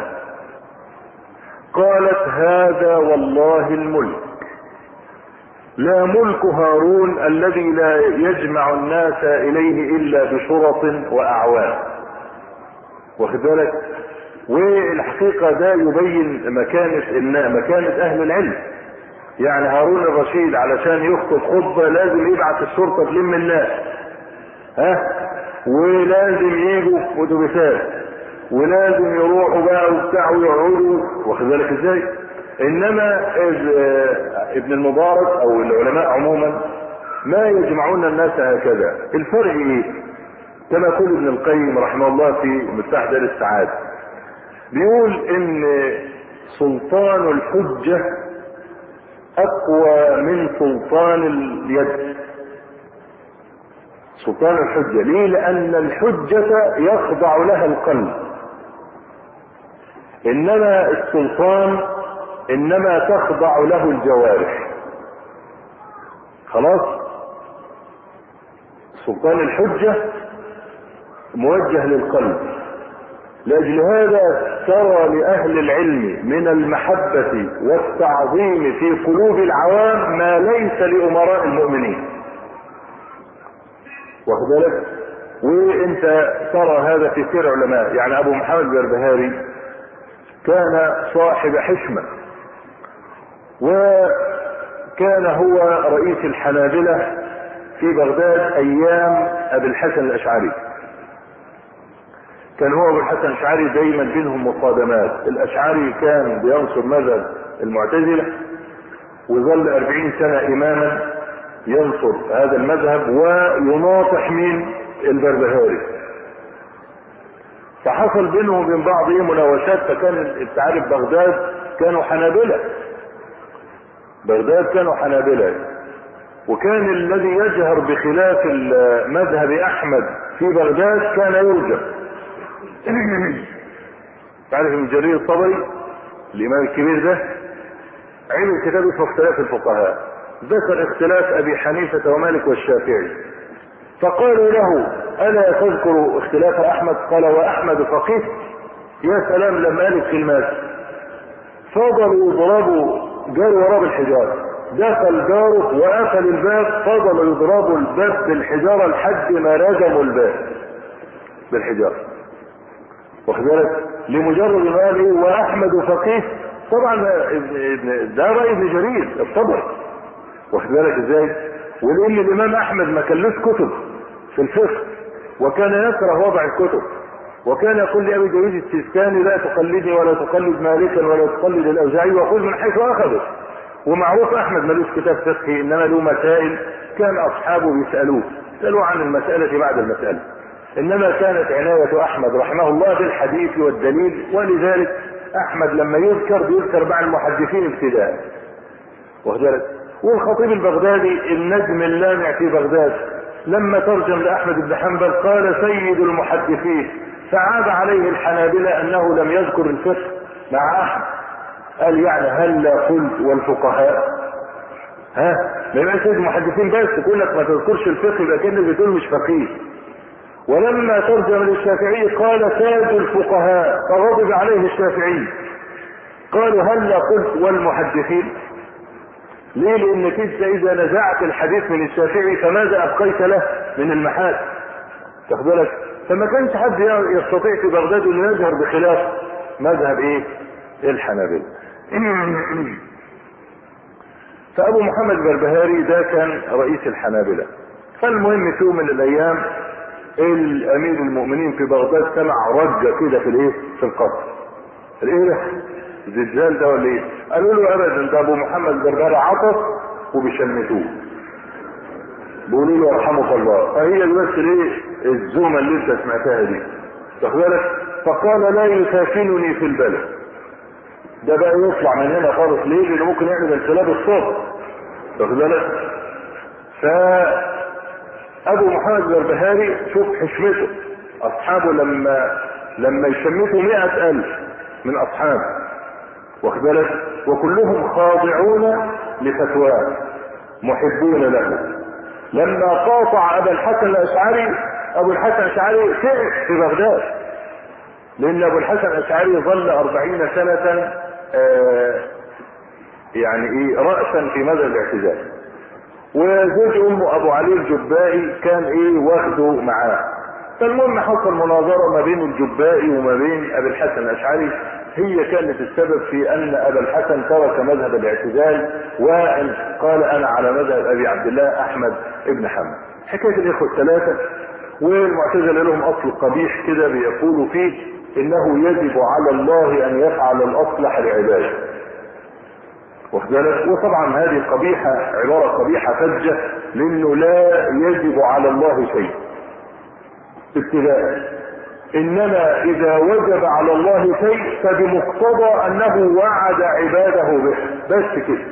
[SPEAKER 1] قالت هذا والله الملك، لا ملك هارون الذي لا يجمع الناس اليه الا بشرط واعوان. واخد بالك؟ والحقيقة ده يبين مكانة مكانة اهل العلم. يعني هارون الرشيد علشان يخطب خطبة لازم يبعث الشرطة تلم الناس، ها، ولازم يجوا في اتوبيسات، ولازم يروحوا بقى وبتاع ويقعدوا. واخد بالك ازاي؟ انما ابن المبارك او العلماء عموما ما يجمعون الناس هكذا. الفرق ايه؟ كما يقول ابن القيم رحمه الله في مفتاح دار السعادة، بيقول ان سلطان الحجة اقوى من سلطان اليد. سلطان الحجة ليه؟ لان الحجة يخضع لها القلب، انما السلطان انما تخضع له الجوارح. خلاص؟ سلطان الحجة موجه للقلب. لاجل هذا ترى لاهل العلم من المحبة والتعظيم في قلوب العوام ما ليس لامراء المؤمنين. واخد بالك؟ وانت ترى هذا في سير علماء. يعني ابو محمد البربهاري كان صاحب حشمة، وكان هو رئيس الحنابلة في بغداد ايام ابي الحسن الاشعري. كان هو ابو الحسن الاشعري دايما بينهم مصادمات. الاشعري كان بينصر مذهب المعتزلة، وظل أربعين سنة اماما ينصر هذا المذهب ويناطح من البربهاري. فحصل بينهم وبين بعض ايه مناوشات. فكان انت عارف بغداد كانوا حنابلة، بغداد كانوا حنابلة، وكان الذي يجهر بخلاف مذهب احمد في بغداد كان يرجم. تعرف ابن جرير الطبري الامام الكبير ده عمل كتاب اسمه اختلاف الفقهاء، ذكر اختلاف ابي حنيفة ومالك والشافعي. فقالوا له الا تذكر اختلاف احمد؟ قال واحمد فقيه؟ يا سلام لما قال كلمات. فضلوا يضربوا، جاروا وراه بالحجارة، دخل جاره وقفل الباب، فضلوا يضربوا الباب بالحجارة لحد ما رجموا الباب بالحجارة. واخد بالك؟ لمجرد ما قال ايه واحمد فقيه. طبعا ده رأي ابن جرير الطبري. واخد بالك ازاي؟ ولان الامام احمد ما كانلوش كتب في الفقه، وكان يكره وضع الكتب، وكان يقول لابي داوود السيستاني لا تقلدني ولا تقلد مالكا ولا تقلد الاوزاعي وخذ من حيث اخذه. ومعروف احمد ملوش كتاب فقهي، انما له مسائل كان اصحابه بيسالوه، يسالوه عن المساله بعد المساله. انما كانت عنايه احمد رحمه الله بالحديث والدليل، ولذلك احمد لما يذكر بيذكر مع المحدثين ابتداء. واخد بالك؟ والخطيب البغدادي النجم اللامع في بغداد لما ترجم لاحمد بن حنبل قال سيد المحدثين، فعاب عليه الحنابلة انه لم يذكر الفقه مع احمد. قال يعني هل قلت والفقهاء؟ ها ما يبقى سيد المحدثين بس تقول لك ما تذكرش الفقه يبقى كأنك بتقول مش فقيه. ولما ترجم للشافعي قال سيد الفقهاء، فغضب عليه الشافعي. قالوا هل قلت والمحدثين؟ ليه؟ لانك انت اذا نزعت الحديث من الشافعي فماذا ابقيت له من المحال؟ تاخد بالك؟ فما كانش حد يستطيع في بغداد انه يظهر بخلاف مذهب ايه؟ الحنابلة. فابو محمد البربهاري ده كان رئيس الحنابلة. فالمهم في يوم من الايام الامير المؤمنين في بغداد سمع رجة كده في الايه؟ في القصر. الايه ده؟ الزلزال ده ولا ايه؟ قالوا له ابدا ده ابو محمد البربهاري عطس وبيشمتوه، بيقولوا له يرحمك الله. فهي بس ايه الزومه اللي انت سمعتها دي، واخد بالك؟ فقال لا يساكنني في البلد. ده بقى يطلع من هنا خالص ليه؟ لانه ممكن يعمل انقلاب الصوت، واخد بالك؟ فابو محمد البربهاري شوف حشمته، اصحابه لما لما يشمتوا مئة الف من اصحابه، واخد بالك؟ وكلهم خاضعون لفتواه محبون له. لما قاطع ابا الحسن الاشعري، ابو الحسن الاشعري تعب في بغداد، لان ابو الحسن الاشعري ظل اربعين سنة آه يعني ايه رأسا في مذهب الاعتزال، وزوج امه ابو علي الجبائي كان ايه واخده معاه. فالمهم حصل مناظرة ما بين الجبائي وما بين ابي الحسن الاشعري، هي كانت السبب في ان ابا الحسن ترك مذهب الاعتزال وقال انا على مذهب ابي عبد الله احمد ابن حنبل. حكاية الاخوة الثلاثة، والمعتزلة لهم اصل قبيح كده بيقولوا فيه انه يجب على الله ان يفعل الاصلح لعباده. وطبعا هذه قبيحة، عبارة قبيحة فجة، لانه لا يجب على الله شيء ابتداء، انما اذا وجب على الله شيء فبمقتضى انه وعد عباده به، بس كده.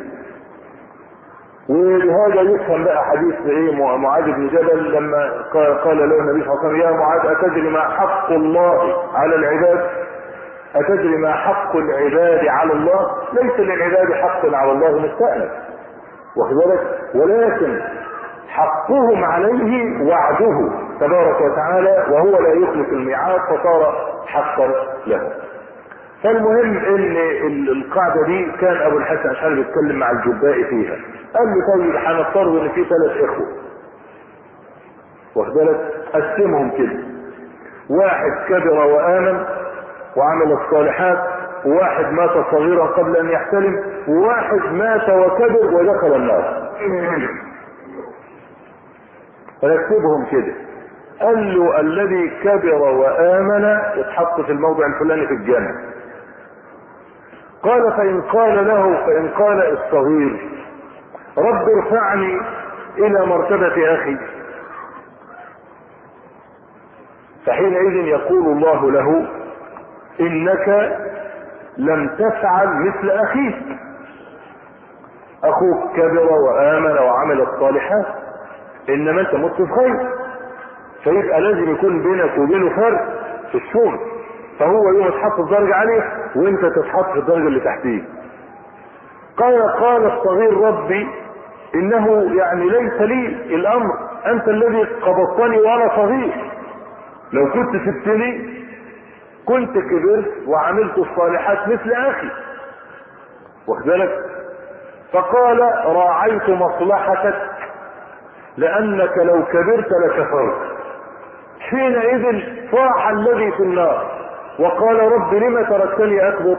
[SPEAKER 1] ولهذا يفهم بقى حديث ايه معاذ بن جبل لما قال له النبي صلى الله عليه وسلم: يا معاذ اتدري ما حق الله على العباد؟ اتدري ما حق العباد على الله؟ ليس للعباد حق على الله مستأنف، واخد بالك، ولكن حقهم عليه وعده تبارك وتعالى، وهو لا يخلف الميعاد، فصار حقا له. فالمهم ان القاعدة دي كان ابو الحسن الاشعري بيتكلم مع الجبائي فيها، قال له طيب هنفترض ان في ثلاث اخوة، واخد بالك، قسمهم كده: واحد كبر وآمن وعمل الصالحات، وواحد مات صغيرا قبل ان يحتلم، وواحد مات وكبر ودخل النار. فرتبهم كده، قال له الذي كبر وآمن يتحط في الموضع الفلاني في الجنة. قال فإن قال له فإن قال الصغير: رب ارفعني إلى مرتبة أخي، فحينئذ يقول الله له: إنك لم تفعل مثل أخيك، أخوك كبر وآمن وعمل الصالحات، إنما أنت مت في خير، فيبقى لازم يكون بينك وبينه فرق في الشغل، فهو يوم تحط الدرجة عليه وانت تتحط في الدرجة اللي تحتيه. قال قال الصغير: ربي انه يعني ليس لي الامر، انت الذي قبضتني وانا صغير، لو كنت سبتني كنت كبرت وعملت الصالحات مثل اخي، واخد بالك. فقال: راعيت مصلحتك لانك لو كبرت لكفرت. حينئذ صاح الذي في النار وقال: رب لم تركتني اكبر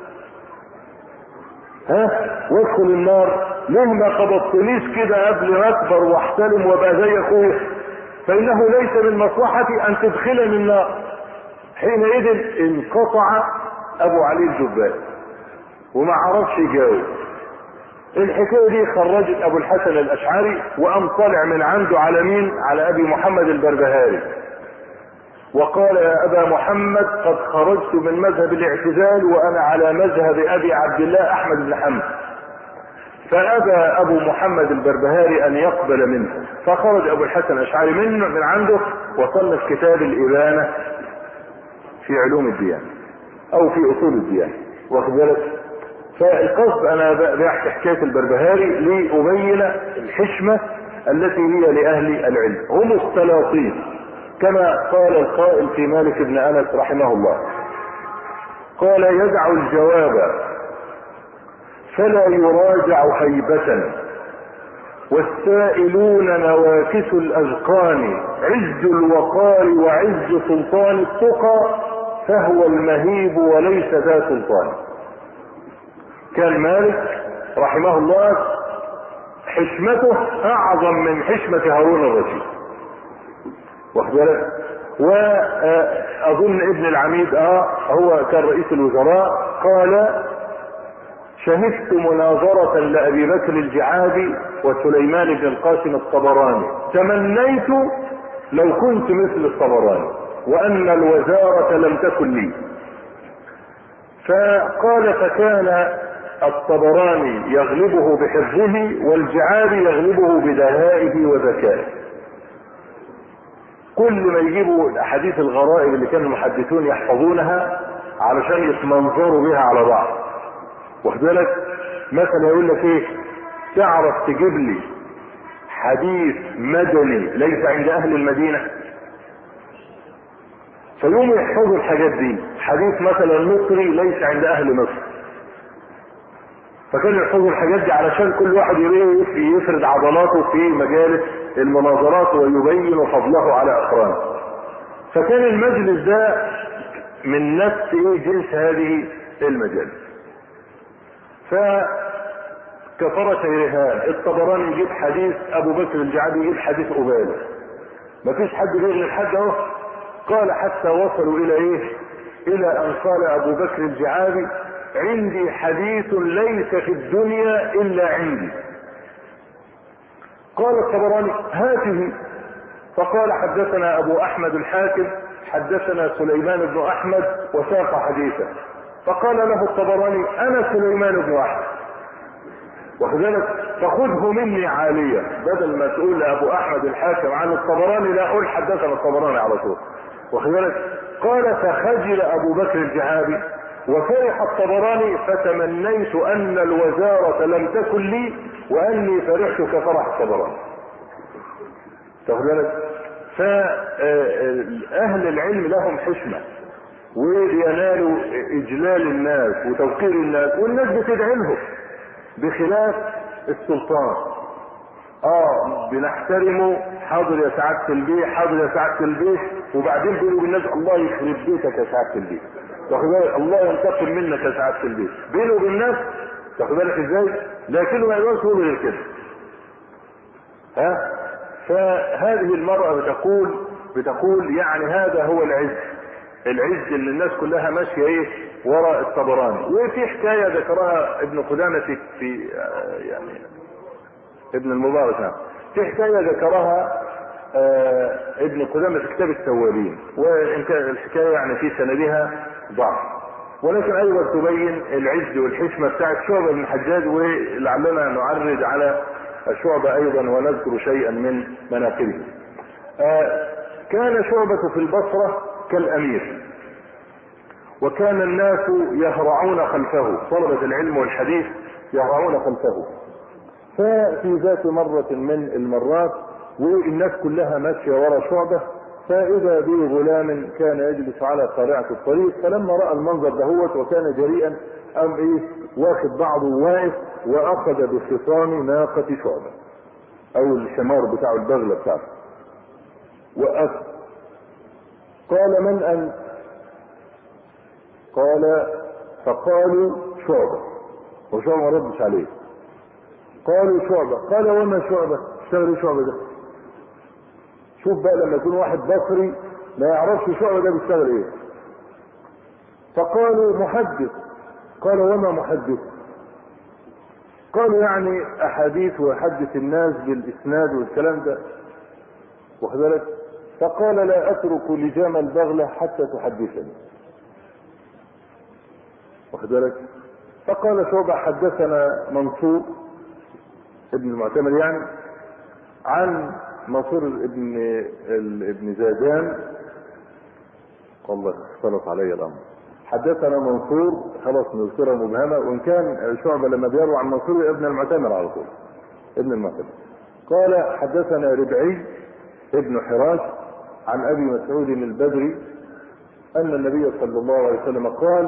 [SPEAKER 1] ها وادخل النار، ليه ما قبضتنيش كده قبل ما اكبر واحتلم وابقى زي اخويا؟ فانه ليس من مصلحتي ان تدخلني النار. حينئذ انقطع ابو علي الجبائي وما عرفش يجاوب. الحكايه دي خرجت ابو الحسن الاشعري وقام طالع من عنده على مين؟ على ابي محمد البربهاري، وقال: يا ابا محمد قد خرجت من مذهب الاعتزال وانا على مذهب ابي عبد الله احمد بن حنبل. فابى ابو محمد البربهاري ان يقبل منه، فخرج ابو الحسن الاشعري من من عنده وصنف كتاب الابانه في علوم الديانه او في اصول الديانه، واخد بالك. فالقصد انا بحكي حكايه البربهاري لابين الحشمه التي هي لاهل العلم، هم السلاطين كما قال القائل في مالك بن انس رحمه الله، قال: يدع الجواب فلا يراجع هيبة، والسائلون نواكس الاذقان، عز الوقار وعز سلطان التقى، فهو المهيب وليس ذا سلطان. كان مالك رحمه الله حشمته اعظم من حشمة هارون الرشيد، واخد بالك. واظن ابن العميد اه هو كان رئيس الوزراء، قال: شهدت مناظرة لأبي بكر الجعادي وسليمان بن القاسم الطبراني، تمنيت لو كنت مثل الطبراني وأن الوزارة لم تكن لي. فقال: فكان الطبراني يغلبه بحفظه والجعادي يغلبه بدهائه وذكائه. كل ما يجيبوا الاحاديث الغرائب اللي كان المحدثون يحفظونها علشان يتمنظروا بها على بعض، واخد بالك. مثلا يقول لك ايه: تعرف تجيب لي حديث مدني ليس عند اهل المدينة؟ فيوم يحفظوا الحاجات دي. حديث مثلا مصري ليس عند اهل مصر، فكانوا يحفظوا الحاجات دي علشان كل واحد يفرد عضلاته في مجالس المناظرات ويبين فضله على اقرانه. فكان المجلس ده من نفس ايه جنس هذه المجالس. فكفرة رهان الطبراني يجيب حديث ابو بكر الجعدي يجيب حديث ابالة، مفيش حد غير الحد اهو. قال حتى وصلوا الى ايه؟ الى ان قال ابو بكر الجعادي عندي حديث ليس في الدنيا الا عندي. قال الطبراني هاته، فقال حدثنا ابو احمد الحاكم حدثنا سليمان بن احمد وساق حديثا. فقال له الطبراني انا سليمان بن احمد، وكذلك فخذه مني عالية، بدل ما تقول لابو احمد الحاكم عن الطبراني لا اقول حدثنا الطبراني على طول. وكذلك قال فخجل ابو بكر الجعابي وفرح الطبراني فتمنيت ان الوزارة لم تكن لي واني فرحت كفرح الطبراني. وكذلك فاهل العلم لهم حشمة وينالوا اجلال الناس وتوقير الناس، والناس بتدعي لهم، بخلاف السلطان. اه بنحترمه، حاضر يا سعادة البيه، حاضر يا سعادة البيه، وبعدين بيقولوا بالناس الله يخرب بيتك يا سعادة البيه، واخد بالك الله ينتقم منك يا سعادة البيه، بينه وبين الناس، واخد بالك ازاي؟ لكنه ما يقدرش يقول غير كده. ها؟ فهذه المرأة بتقول بتقول يعني هذا هو العز، العز ان الناس كلها ماشيه ايه وراء الطبراني. وفي حكايه ذكرها ابن قدامه في, في يعني ابن المبارك نعم في حكايه ذكرها آه ابن قدامه في كتاب التوابين، وان كان الحكايه يعني في سندها ضعف، ولكن ايضا تبين العز والحشمه بتاعت شعبه بن الحجاج، ولعلنا نعرض على الشعبه ايضا ونذكر شيئا من مناقبه. آه كان شعبة في البصرة كالامير، وكان الناس يهرعون خلفه، طلبة العلم والحديث يهرعون خلفه. ففي ذات مرة من المرات والناس كلها ماشية ورا شعبة، فاذا به غلام كان يجلس على قارعة الطريق، فلما رأى المنظر دهوت وكان جريئا ام ايه واخد بعضه واقف واخذ بخصام ناقة شعبة او الشمار بتاع البغلة بتاعته، وقف. قال من انت؟ قال فقالوا شعبة، وشعبة ما ردش عليه. قالوا شعبة، قال وما شعبة؟ اشتغل شعبة ده؟ شوف بقى لما يكون واحد بصري ما يعرفش شعبة ده بيشتغل ايه. فقالوا محدث، قال وما محدث؟ قالوا يعني احاديث ويحدث الناس بالاسناد والكلام ده، واخد بالك؟ فقال لا اترك لجام البغلة حتى تحدثني، واخد بالك؟ فقال شعبة حدثنا منصور ابن المعتمر يعني عن منصور ابن ابن زادان، والله اختلط علي الامر، حدثنا منصور، خلاص نذكرها مبهمة، وان كان شعبة لما بيروي عن منصور ابن المعتمر على طول ابن المعتمر. قال حدثنا ربعي ابن حراش عن ابي مسعود البدري ان النبي صلى الله عليه وسلم قال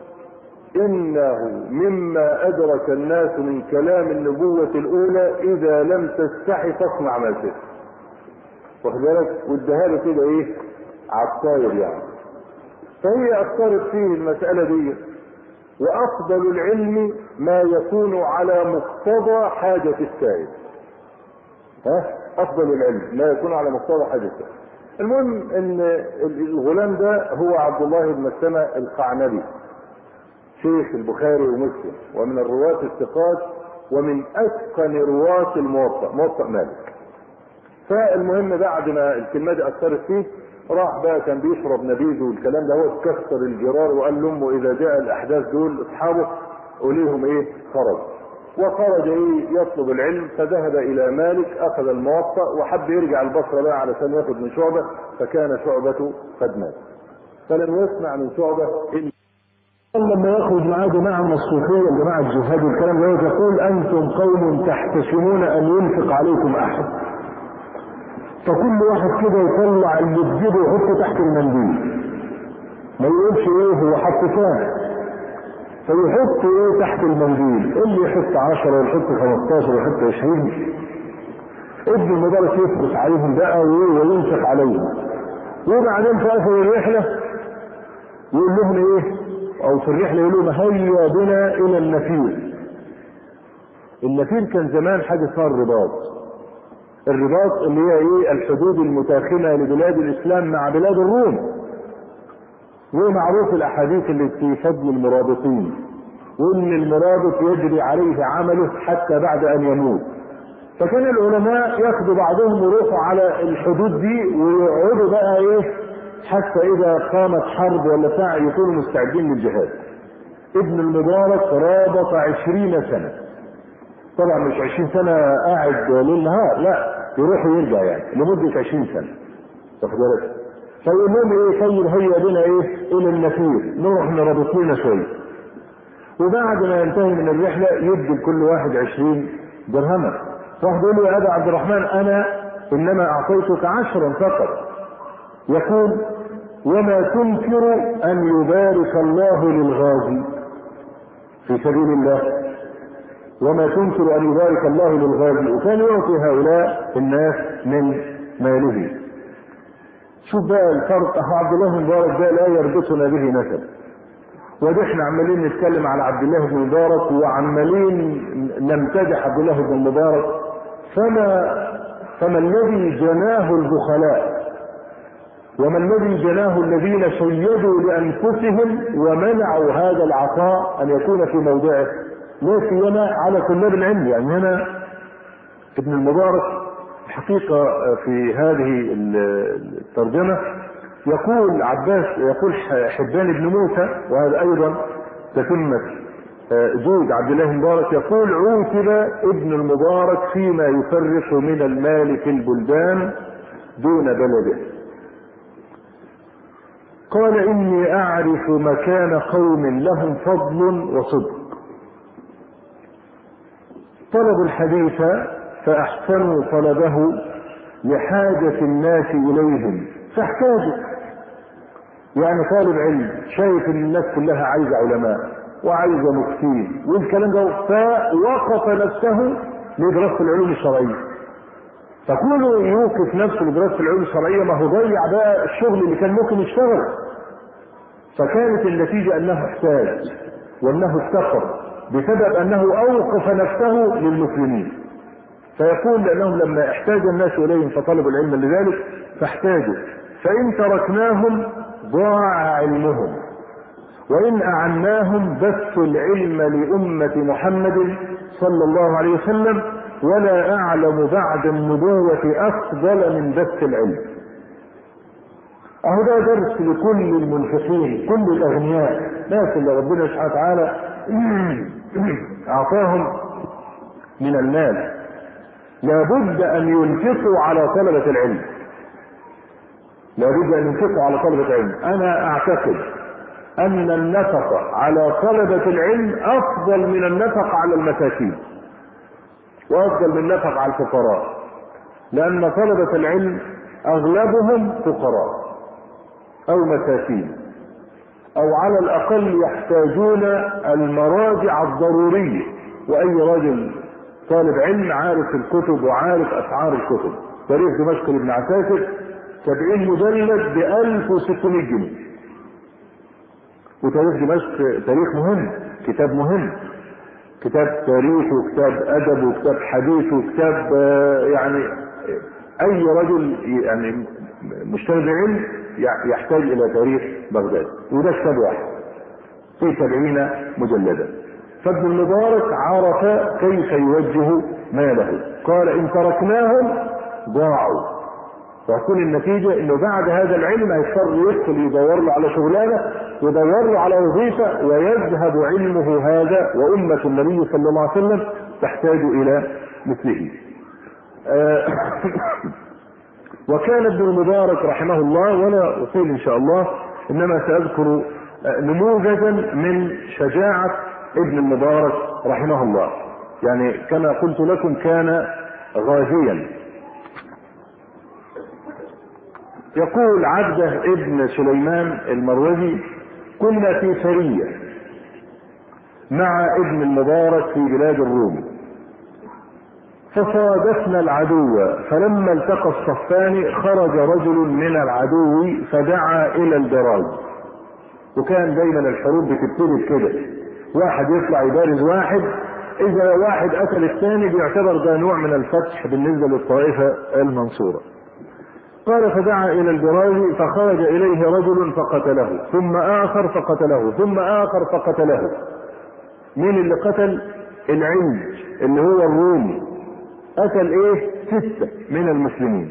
[SPEAKER 1] انه مما ادرك الناس من كلام النبوة الاولى اذا لم تستحي فاصنع ما شئت، واخد بالك؟ واداها له كده ايه عالطاير يعني. فهي اثرت فيه المسألة دي، وافضل العلم ما يكون على مقتضى حاجة السائل. ها؟ افضل العلم ما يكون على مقتضى حاجة السائل. المهم ان الغلام ده هو عبد الله بن مسلمة القعنبي، شيخ البخاري ومسلم، ومن الرواة الثقات، ومن اتقن رواة الموطأ، موطأ مالك. فالمهم بعد ما الكلمة دي اثرت فيه راح بقى كان بيشرب نبيذ والكلام ده، هو كسر الجرار وقال لامه اذا جاء الاحداث دول اصحابه قوليهم ايه خرج. وخرج ايه يطلب العلم، فذهب الى مالك اخذ الموطأ وحب يرجع البصرة بقى علشان ياخد من شعبة، فكان شعبة قد مات، فلم يسمع من شعبة إلا لما يخرج معاه جماعة من الصوفية جماعة الجهاد والكلام ده يقول انتم قوم تحتشمون ان ينفق عليكم احد،
[SPEAKER 2] فكل واحد كده يطلع اللي بجيبه ويحطه تحت المنديل، ما يقولش ايه هو حط فين، فيحط ايه تحت المنديل، اللي يحط عشرة ويحط خمستاشر ويحط عشرين. ابن المبارك يفرس عليهم بقى وينفق عليهم، وبعدين في اخر الرحله يقول لهم ايه، او في الرحله يقول لهم هيا بنا الى النفير. النفير كان زمان حاجه اسمها الرباط. الرباط اللي هي ايه، الحدود المتاخمه لبلاد الاسلام مع بلاد الروم، ومعروف الاحاديث اللي في فضل المرابطين، وان المرابط يجري عليه عمله حتى بعد ان يموت. فكان العلماء ياخدوا بعضهم ويروحوا على الحدود دي ويقعدوا بقى ايه حتى اذا قامت حرب ولا بتاع يكونوا مستعدين للجهاد. ابن المبارك رابط عشرين سنة، طبعا مش عشرين سنة قاعد ليل نهار، لا يروح ويرجع يعني لمدة عشرين سنة، واخد بالك؟ فيقول لهم ايه، طيب هيا بنا ايه الى النفير، نروح نرابط لنا شوية، وبعد ما ينتهي من الرحلة يدي لكل واحد عشرين درهما. واحد يقول له يا ابا عبد الرحمن انا انما اعطيتك عشرا فقط. يقول وما تنكر ان يبارك الله للغازي في سبيل الله، وما تنكر ان يبارك الله للغازي، وكان يعطي هؤلاء الناس من ماله. شوف بقى الفرق، اخو عبد الله بن مبارك ده لا يربطنا به نسب، وده احنا عمالين نتكلم على عبد الله بن مبارك وعمالين نمتدح عبد الله بن مبارك، فما فما الذي جناه البخلاء، وما الذي جناه الذين شيدوا لانفسهم ومنعوا هذا العطاء ان يكون في موضعه، لا سيما على طلاب العلم. يعني هنا ابن المبارك الحقيقه في هذه الترجمه يقول عباس، يقول حبان بن موسى، وهذا ايضا تتمه جود عبد الله بن مبارك، يقول عوتب ابن المبارك فيما يفرق من المال في البلدان دون بلده. قال اني اعرف مكان قوم لهم فضل وصدق، طلبوا الحديث فاحسنوا طلبه لحاجة الناس اليهم فاحتاجوا. يعني طالب علم شايف ان الناس كلها عايزة علماء وعايزة مفتين والكلام ده، فوقف نفسه لدراسة العلوم الشرعية. فكونه يوقف نفسه لدراسة العلوم الشرعية ما هو ضيع بقى الشغل اللي كان ممكن يشتغل. فكانت النتيجة انه احتاج وانه افتقر بسبب انه اوقف نفسه للمسلمين. فيقول لانهم لما احتاج الناس اليهم فطلبوا العلم لذلك فاحتاجوا، فان تركناهم ضاع علمهم، وان اعناهم بثوا العلم لامة محمد صلى الله عليه وسلم، ولا اعلم بعد النبوة افضل من بث العلم. اهو ده درس لكل المنفقين، كل الاغنياء، ناس اللي ربنا سبحانه وتعالى اعطاهم من المال، لابد ان ينفقوا على طلبة العلم، لابد ان ينفقوا على طلبة العلم. انا اعتقد ان النفق على طلبة العلم افضل من النفق على المساكين، وافضل من النفق على الفقراء، لان طلبة العلم اغلبهم فقراء او مساكين، او على الاقل يحتاجون المراجع الضرورية. واي رجل طالب علم عارف الكتب وعارف اسعار الكتب. تاريخ دمشق لابن عساكر سبعين مجلد ب ألف وستمائة جنيه. وتاريخ دمشق تاريخ مهم، كتاب مهم، كتاب تاريخ وكتاب ادب وكتاب حديث وكتاب يعني اي رجل يعني مشتغل علم يحتاج الى تاريخ بغداد، وده كتاب واحد في سبعين مجلدا. فابن المبارك عرف كيف يوجه ماله، قال ان تركناهم ضاعوا، وهتكون النتيجة انه بعد هذا العلم هيضطر يدخل يدور له على شغلانة، يدور له على وظيفة، ويذهب علمه هذا وامة النبي صلى الله عليه وسلم تحتاج الى مثله. آه وكان ابن المبارك رحمه الله، ولا اطيل ان شاء الله، انما ساذكر نموذجا من شجاعة ابن المبارك رحمه الله. يعني كما قلت لكم كان غازيا، يقول عبده ابن سليمان المروزي: كنا في سرية مع ابن المبارك في بلاد الروم، فصادفنا العدو، فلما التقى الصفان خرج رجل من العدو فدعا الى البراز. وكان دايما الحروب بتبتدي كده، واحد يطلع يبارز واحد، اذا واحد قتل الثاني بيعتبر ده نوع من الفتح بالنسبة للطائفة المنصورة. قال: فدعا الى البراز فخرج اليه رجل فقتله، ثم اخر فقتله، ثم اخر فقتله. مين اللي قتل؟ العنج اللي هو الرومي، قتل ايه؟ ستة من المسلمين.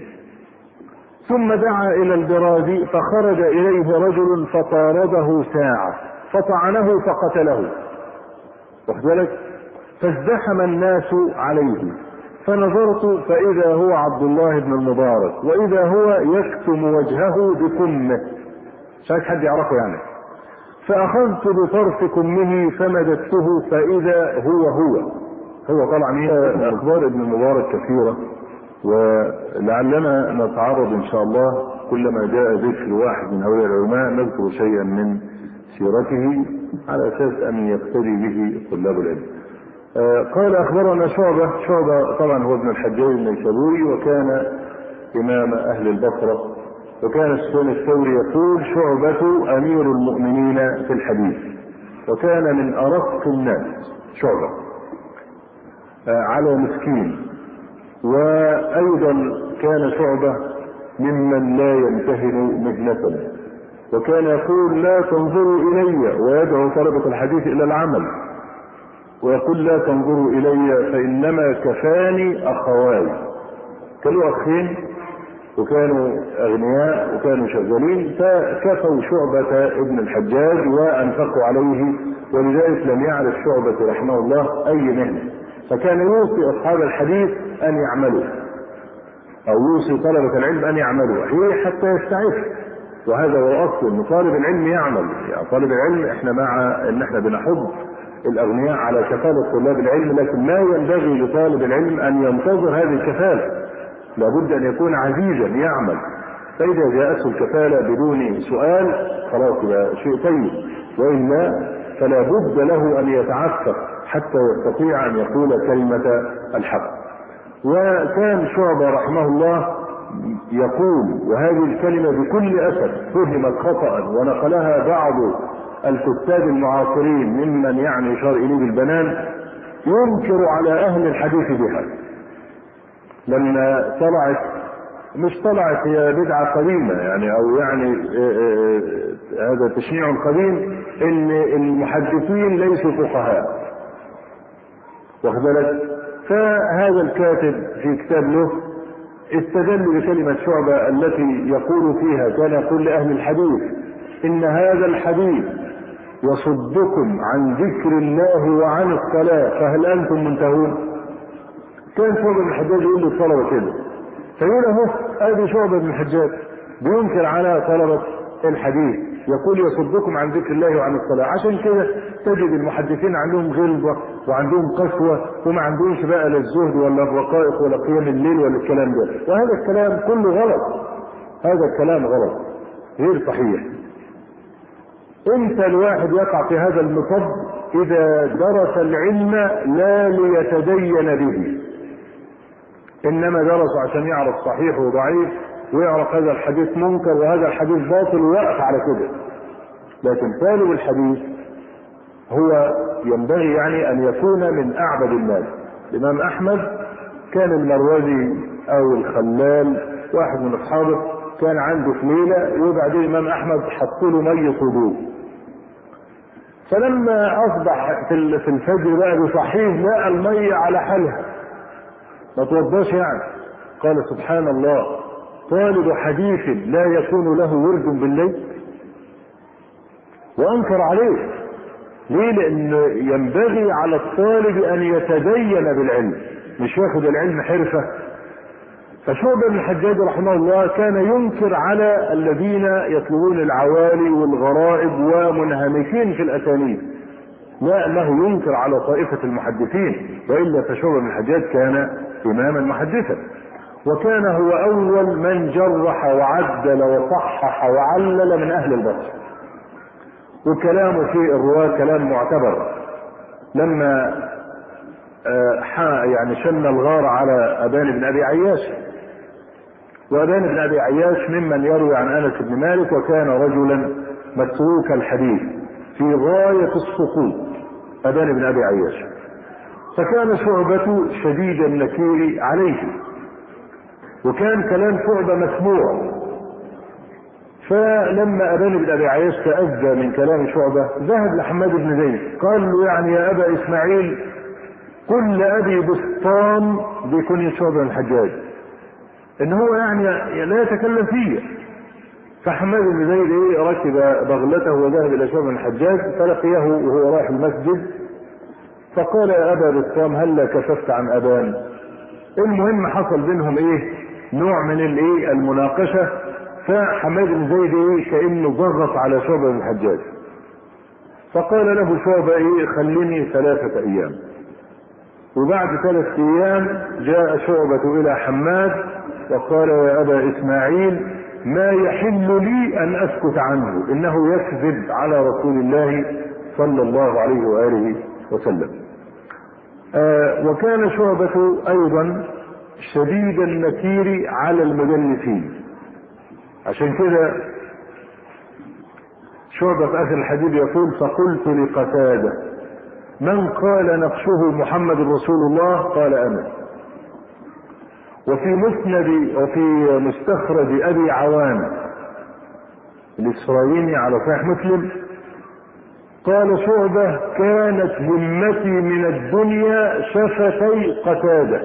[SPEAKER 2] ثم دعا الى البراز فخرج اليه رجل فطارده ساعة فطعنه فقتله. واخد بالك؟ فازدحم الناس عليه، فنظرت فاذا هو عبد الله بن المبارك، واذا هو يكتم وجهه بكمه، مش عايز حد يعرفه يعني. فاخذت بطرف كمه فمددته فاذا هو هو هو طلع مين؟ اخبار ابن المبارك كثيرة، ولعلنا نتعرض ان شاء الله كلما جاء ذكر واحد من هؤلاء العلماء نذكر شيئا من سيرته على اساس ان يقتدي به طلاب العلم. آه قال: اخبرنا شعبة. شعبة طبعا هو ابن الحجاج النيسابوري، وكان امام اهل البصرة، وكان سفيان الثوري يقول: شعبة امير المؤمنين في الحديث، وكان من ارق الناس شعبة آه على مسكين. وايضا كان شعبة ممن لا يمتهن مهنة، وكان يقول: لا تنظروا الي، ويدعو طلبة الحديث الى العمل، ويقول: لا تنظروا الي فانما كفاني اخواي. كانوا اخين وكانوا اغنياء وكانوا شغالين، فكفوا شعبة ابن الحجاج وانفقوا عليه، ولذلك لم يعرف شعبة رحمه الله اي مهنة، فكان يوصي اصحاب الحديث ان يعملوا، او يوصي طلبة العلم ان يعملوا هي حتى يستعف. وهذا هو اصل ان طالب العلم يعمل. يعني طالب العلم احنا مع ان احنا بنحض الاغنياء على كفالة طلاب العلم، لكن ما ينبغي لطالب العلم ان ينتظر هذه الكفالة، لابد ان يكون عزيزا يعمل. فاذا جاءته الكفالة بدون سؤال خلاص يبقى شيء طيب، والا فلا بد له ان يتعفف حتى يستطيع ان يقول كلمة الحق. وكان شعبة رحمه الله يقول، وهذه الكلمة بكل اسف فهمت خطأ ونقلها بعض الكتاب المعاصرين ممن يعني يشار اليه بالبنان، ينكر على اهل الحديث بها. لما طلعت، مش طلعت، هي بدعة قديمة يعني، او يعني هذا تشنيع قديم، ان المحدثين ليسوا فقهاء. واخد بالك؟ فهذا الكاتب في كتاب له استدل بكلمة شعبة التي يقول فيها، كان يقول لأهل الحديث: إن هذا الحديث يصدكم عن ذكر الله وعن الصلاة، فهل أنتم منتهون؟ كان شعبة بن الحجاج يقول للطلبة كده، فيقول اهو ادي شعبة بن الحجاج بينكر على طلبة الحديث، يقول: يصدكم عن ذكر الله وعن الصلاة. عشان كده تجد المحدثين عندهم غلظة وعندهم قسوة، وما عندهمش بقى لا الزهد ولا الرقائق ولا قيام الليل ولا الكلام ده. وهذا الكلام كله غلط، هذا الكلام غلط غير صحيح. امتى الواحد يقع في هذا المصب؟ اذا درس العلم لا ليتدين به، انما درسه عشان يعرف صحيح وضعيف، ويعرف هذا الحديث منكر وهذا الحديث باطل، ويقف على كده. لكن طالب الحديث هو ينبغي يعني ان يكون من اعبد الناس. الامام احمد كان المروزي او الخلال واحد من اصحابه كان عنده في ليله، وبعدين الامام احمد حط له ميه وضوء، فلما اصبح في الفجر بقى بصحيح لقى الميه على حالها ما توضاش يعني. قال: سبحان الله، طالب حديث لا يكون له ورد بالليل؟ وانكر عليه. ليه؟ لان ينبغي على الطالب ان يتدين بالعلم، مش ياخد العلم حرفة. فشعبة بن الحجاج رحمه الله كان ينكر على الذين يطلبون العوالي والغرائب ومنهمكين في الاسانيد، لا انه ينكر على طائفة المحدثين، والا فشعبة بن الحجاج كان اماما محدثا. وكان هو أول من جرح وعدل وصحح وعلل من أهل البصر، وكلامه في الرواة كلام معتبر. لما يعني شن الغار على أبان بن أبي عياش، وأبان بن أبي عياش ممن يروي عن أنس بن مالك، وكان رجلا متروك الحديث في غاية السقوط أبان بن أبي عياش، فكان شعبة شديد النكير عليه، وكان كلام شعبة مسموع. فلما أبان بن أبي عياش تأذى من كلام شعبة ذهب لحماد بن زيد قال له يعني يا أبا إسماعيل قل لأبي بسطام بكنية شعبة بن الحجاج إن هو يعني لا يتكلم فيه. فحماد بن زيد إيه ركب بغلته وذهب إلى شعبة بن الحجاج فلقيه وهو رايح المسجد فقال يا أبا بسطام هل كشفت عن أبان؟ المهم حصل بينهم إيه نوع من الإيه المناقشة، فحماد بن زيد إيه كأنه ضغط على شعبة بن الحجاج، فقال له شعبة إيه خليني ثلاثة أيام. وبعد ثلاث أيام جاء شعبة إلى حماد وقال يا أبا إسماعيل ما يحل لي أن أسكت عنه إنه يكذب على رسول الله صلى الله عليه وآله وسلم. آه وكان شعبة أيضا شديد النكير على المدلسين، عشان كده شعبة في آخر الحديث يقول فقلت لقتادة من قال نقشه محمد رسول الله؟ قال أنا. وفي مسند وفي مستخرج أبي عوانة الإسرائيلي على صحيح مسلم قال شعبة كانت همتي من الدنيا شفتي قتادة،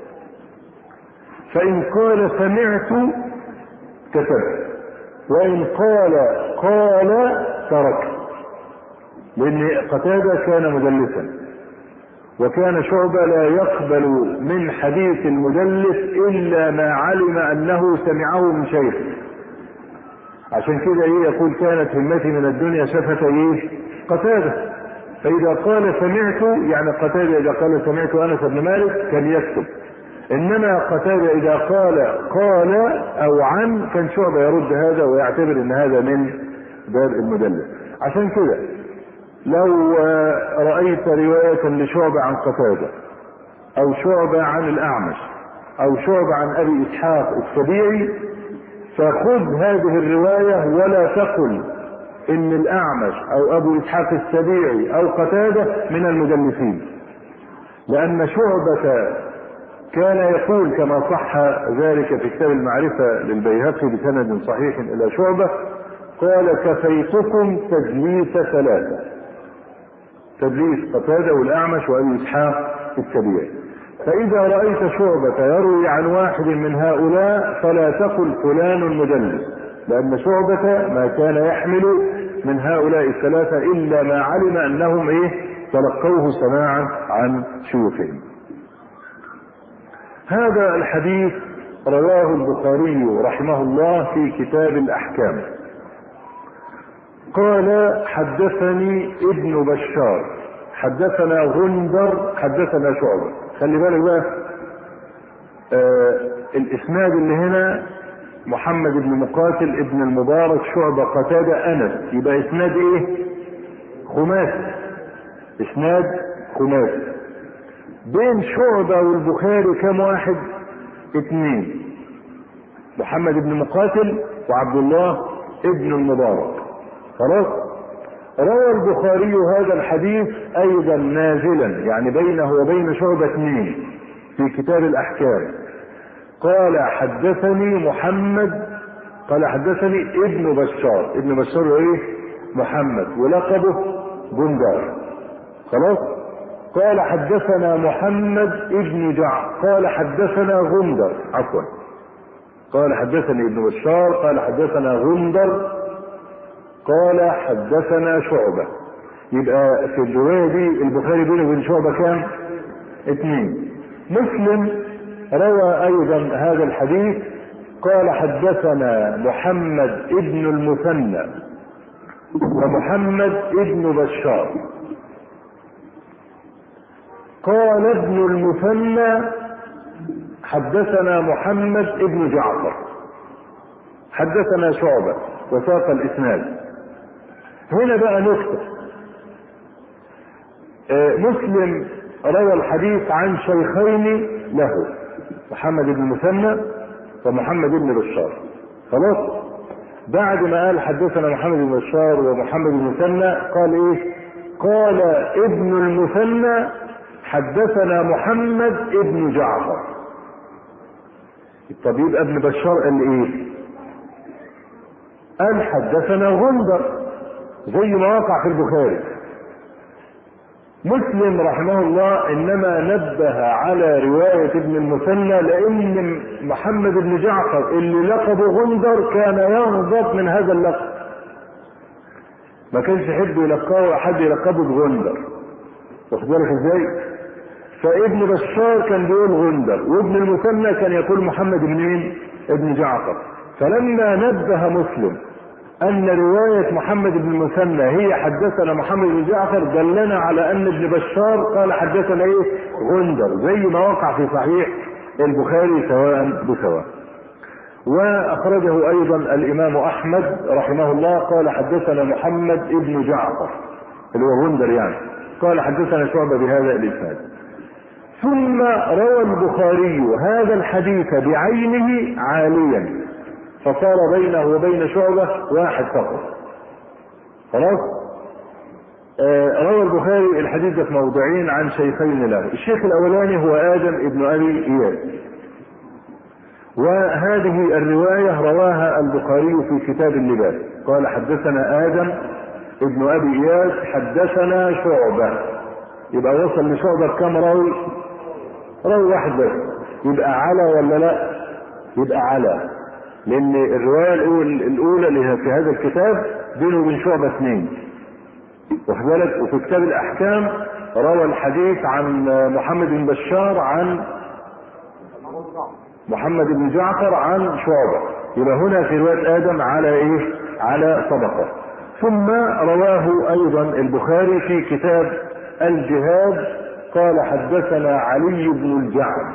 [SPEAKER 2] فإن قال سمعت كتبت وإن قال قال تركت، لأن قتادة كان مدلسا، وكان شعبة لا يقبل من حديث المدلس إلا ما علم أنه سمعه من شيخ. عشان كده إيه يقول كانت همتي من الدنيا شفتي إيه قتادة، فإذا قال سمعت يعني قتادة إذا قال سمعت أنس بن مالك كان يكتب، إنما قتادة إذا قال قال أو عن كان شعبة يرد هذا ويعتبر أن هذا من باب المدلس. عشان كده لو رأيت رواية لشعبة عن قتادة أو شعبة عن الأعمش أو شعبة عن أبي إسحاق السبيعي فخذ هذه الرواية ولا تقل إن الأعمش أو أبو إسحاق السبيعي أو قتادة من المدلسين، لأن شعبة كان يقول كما صح ذلك في كتاب المعرفة للبيهقي بسند صحيح إلى شعبة قال كفيتكم تدليس ثلاثة، تدليس قتادة والأعمش وأبي إسحاق السبيعي. فإذا رأيت شعبة يروي عن واحد من هؤلاء فلا تقل فلان مدلس، لأن شعبة ما كان يحمل من هؤلاء الثلاثة إلا ما علم أنهم إيه تلقوه سماعا عن شيوخهم. هذا الحديث رواه البخاري رحمه الله في كتاب الأحكام. قال حدثني ابن بشار حدثنا غندر حدثنا شعبة. خلي بالك بقى آه الاسناد اللي هنا محمد بن مقاتل ابن المبارك شعبة قتادة أنس، يبقى اسناد ايه خماسي، اسناد خماسي. بين شعبة والبخاري كم واحد؟ اثنين، محمد بن مقاتل وعبد الله ابن المبارك. خلاص. روى البخاري هذا الحديث ايضا نازلا يعني بينه وبين شعبة اثنين في كتاب الاحكام. قال حدثني محمد قال حدثني ابن بشار، ابن بشار ايه محمد ولقبه بندار. خلاص. قال حدثنا محمد ابن جعفر قال حدثنا غندر عفوا قال حدثني ابن بشار قال حدثنا غندر قال حدثنا شعبة. يبقى في الرواية دي البخاري بينه وبين شعبة كام؟ اثنين. مسلم روى ايضا هذا الحديث قال حدثنا محمد ابن المثنى ومحمد ابن بشار. قال ابن المثنى حدثنا محمد ابن جعفر حدثنا شعبة وساق الإسناد. هنا بقى نكتة، مسلم روى الحديث عن شيخين له، محمد بن مثنى ومحمد بن بشار. خلاص، بعد ما قال حدثنا محمد بن بشار ومحمد بن مثنى قال ايه؟ قال ابن المثنى حدثنا محمد ابن جعفر. طب يبقى ابن بشار قال ايه؟ قال حدثنا غندر زي ما وقع في البخاري. مسلم رحمه الله انما نبه على رواية ابن المثنى لان محمد بن جعفر اللي لقبه غندر كان يغضب من هذا اللقب، ما كانش يحب يلقبه حد يلقبه بغندر، واخد بالك ازاي؟ فابن بشار كان بيقول غندر، وابن المثنى كان يقول محمد بن مين؟ ابن جعفر. فلما نبه مسلم ان رواية محمد بن المثنى هي حدثنا محمد بن جعفر دلنا على ان ابن بشار قال حدثنا ايه؟ غندر، زي ما وقع في صحيح البخاري سواء بسواء. واخرجه ايضا الامام احمد رحمه الله قال حدثنا محمد ابن جعفر اللي هو غندر يعني، قال حدثنا شعبة بهذا الاسناد. ثم روى البخاري هذا الحديث بعينه عاليا، فصار بينه وبين شعبة واحد فقط. خلاص، آه روى البخاري الحديث في موضعين عن شيخين له. الشيخ الاولاني هو ادم ابن ابي اياس، وهذه الرواية رواها البخاري في كتاب اللباس، قال حدثنا ادم ابن ابي اياس حدثنا شعبة. يبقى وصل لشعبة كم راوي؟ راوي واحد بس. يبقى على ولا لا؟ يبقى على، لان الرواية الاولى اللي في هذا الكتاب بينه وبين شعبة اثنين، واخد بالك؟ وفي كتاب الاحكام روى الحديث عن محمد بن بشار عن محمد بن جعفر عن شعبة. يبقى هنا في رواية ادم على ايه؟ على طبقة. ثم رواه ايضا البخاري في كتاب الجهاد، قال حدثنا علي بن الجعد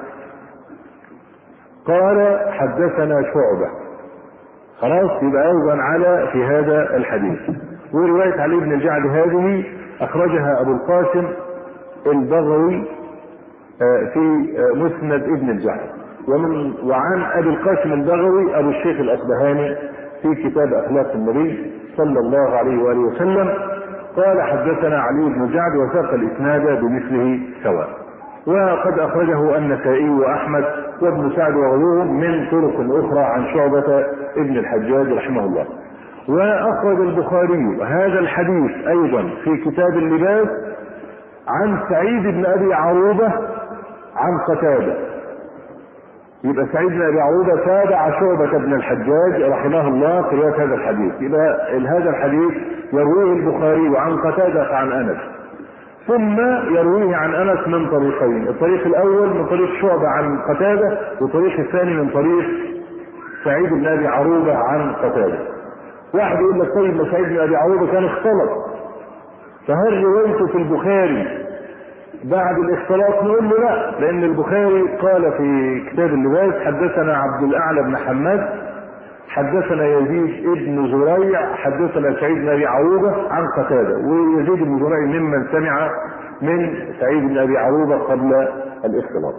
[SPEAKER 2] قال حدثنا شعبة. خلاص، يبقى ايضا على في هذا الحديث. ورواية علي بن الجعد هذه اخرجها ابو القاسم البغوي في مسند ابن الجعد، ومن وعن ابي القاسم البغوي ابو الشيخ الاصبهاني في كتاب اخلاق النبي صلى الله عليه واله وسلم قال حدثنا علي بن الجعد وساق الاسناد بمثله سواء. وقد اخرجه النسائي واحمد وابن سعد وغيرهم من طرق اخرى عن شعبة ابن الحجاج رحمه الله. واخرج البخاري هذا الحديث ايضا في كتاب اللباس عن سعيد بن ابي عروبة عن قتادة. يبقى سعيد بن ابي عروبة تابع شعبة بن الحجاج رحمه الله في رواية هذا الحديث. يبقى هذا الحديث يرويه البخاري عن قتادة عن انس، ثم يرويه عن انس من طريقين، الطريق الاول من طريق شعبة عن قتادة، والطريق الثاني من طريق سعيد بن ابي عروبة عن قتادة. واحد يقول لك طيب ما سعيد بن ابي عروبة كان اختلط، فهل روايته في البخاري بعد الاختلاط؟ نقول له لا، لان البخاري قال في كتاب اللباس حدثنا عبد الاعلى بن حماد حدثنا يزيد ابن زريع حدثنا سعيد بن ابي عروبة عن قتادة، ويزيد بن زريع ممن سمع من سعيد بن ابي عروبة قبل الاختلاط.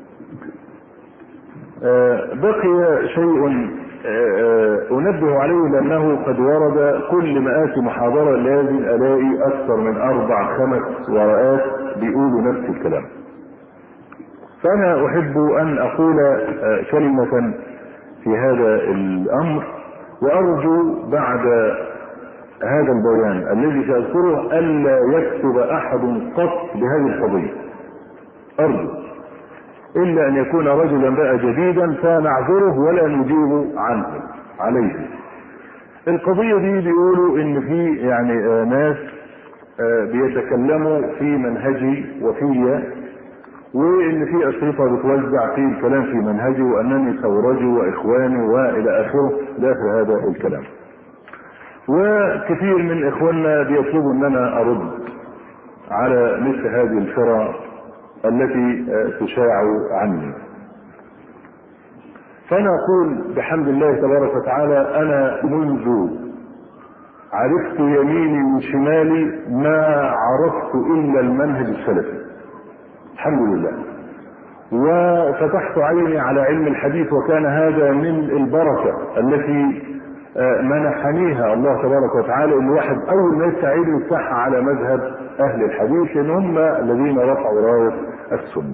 [SPEAKER 2] آه بقي شيء آه انبه عليه، لانه قد ورد كل مآتي محاضرة لازم الاقي اكثر من اربع خمس ورقات بيقولوا نفس الكلام. فانا احب ان اقول آه كلمة في هذا الامر، وارجو بعد هذا البيان الذي ساذكره الا يكتب احد قط بهذه القضيه، ارجو، الا ان يكون رجلا بقى جديدا فنعذره ولا نجيب عنه عليه. القضيه دي بيقولوا ان في يعني ناس بيتكلموا في منهجي وفي، وان في اشرطه بتوزع في الكلام في منهجي وانني ثورجي واخواني والى اخره داخل هذا الكلام. وكثير من اخواننا بيطلبوا ان انا ارد على مثل هذه الفرع التي تشاع عني. فأنا أقول بحمد الله تبارك وتعالى أنا منذ عرفت يميني من شمالي ما عرفت إلا المنهج السلفي الحمد لله، وفتحت عيني على علم الحديث، وكان هذا من البركة التي منحنيها الله تبارك وتعالى. ان الواحد اول ما يستعيد يفتحها على مذهب اهل الحديث لان هم الذين رفعوا راية السنة.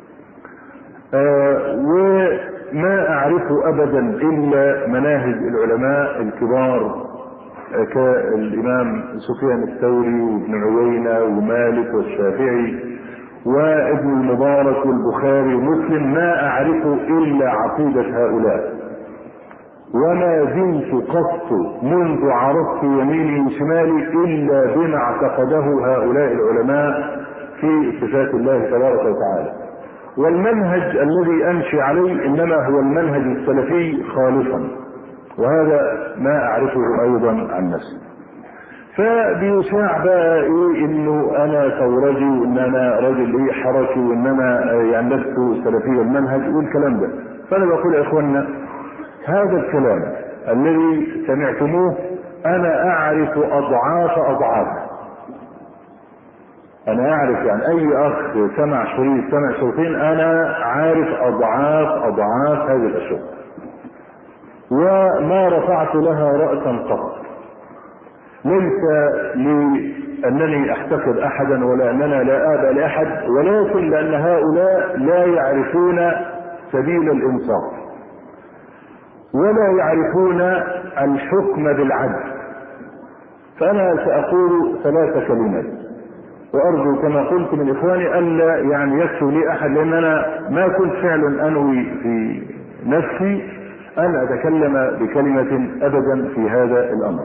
[SPEAKER 2] آه وما اعرفه ابدا الا مناهج العلماء الكبار آه كالامام سفيان الثوري وابن عيينة ومالك والشافعي وابن المبارك والبخاري ومسلم، ما اعرفه الا عقيدة هؤلاء، وما زلت قط منذ عرفت يميني من شمالي الا بما اعتقده هؤلاء العلماء في صفات الله تبارك وتعالى. والمنهج الذي امشي عليه انما هو المنهج السلفي خالصا، وهذا ما اعرفه ايضا عن نفسي. فبيشاع بقى ايه انه انا ثورجي وان انا راجل ايه حركي وان انا يعني لست سلفي المنهج والكلام ده. فانا بقول يا اخوانا هذا الكلام الذي سمعتموه انا اعرف اضعاف اضعاف. انا اعرف يعني اي اخ سمع شريط سمع شريطين انا عارف اضعاف اضعاف هذه الاشياء، وما رفعت لها رأسا قط. ليس لانني احتقد احدا ولا اننا لا ابا لاحد، ولكن لان هؤلاء لا يعرفون سبيل الانصاف ولا يعرفون الحكم بالعدل. فانا ساقول ثلاث كلمات وارجو كما قلت من اخواني الا يعني يكفي لي احد، لان انا ما كنت فعلا انوي في نفسي ان اتكلم بكلمة ابدا في هذا الامر.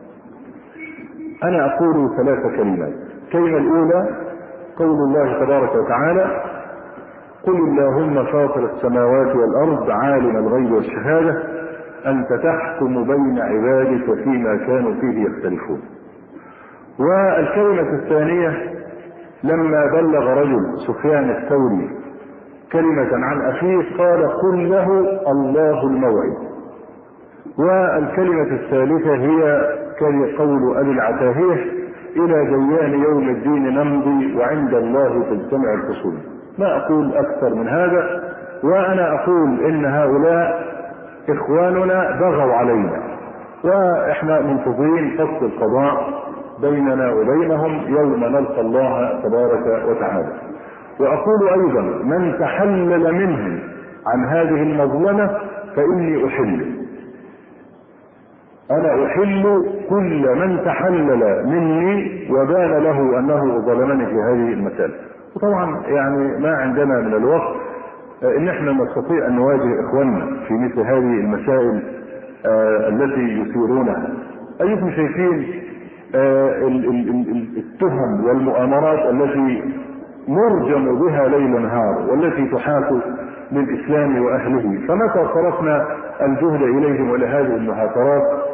[SPEAKER 2] انا اقول ثلاث كلمات. الكلمة الاولى قول الله تبارك وتعالى قل اللهم فاطر السماوات والارض عالم الغيب والشهادة انت تحكم بين عبادك فيما كانوا فيه يختلفون. والكلمة الثانية لما بلغ رجل سفيان الثوري كلمة عن اخيه قال قل له الله الموعد. والكلمة الثالثة هي قول ابي العتاهية الى ديان يوم الدين نمضي وعند الله تجتمع الفصول. ما اقول اكثر من هذا، وانا اقول ان هؤلاء اخواننا بغوا علينا واحنا منتظرين فصل القضاء بيننا وبينهم يوم نلقى الله تبارك وتعالى. واقول ايضا من تحلل منهم عن هذه المظلمة فاني احل. انا احل كل من تحلل مني وبان له انه ظلمني في هذه المسألة. وطبعا يعني ما عندنا من الوقت ان احنا نستطيع ان نواجه اخواننا في مثل هذه المسائل آه التي يثيرونها. ايكم شايفين آه التهم والمؤامرات التي نرجم بها ليل نهار والتي تحاك للاسلام واهله، فمتى صرفنا الجهد اليهم الى هذه المهاترات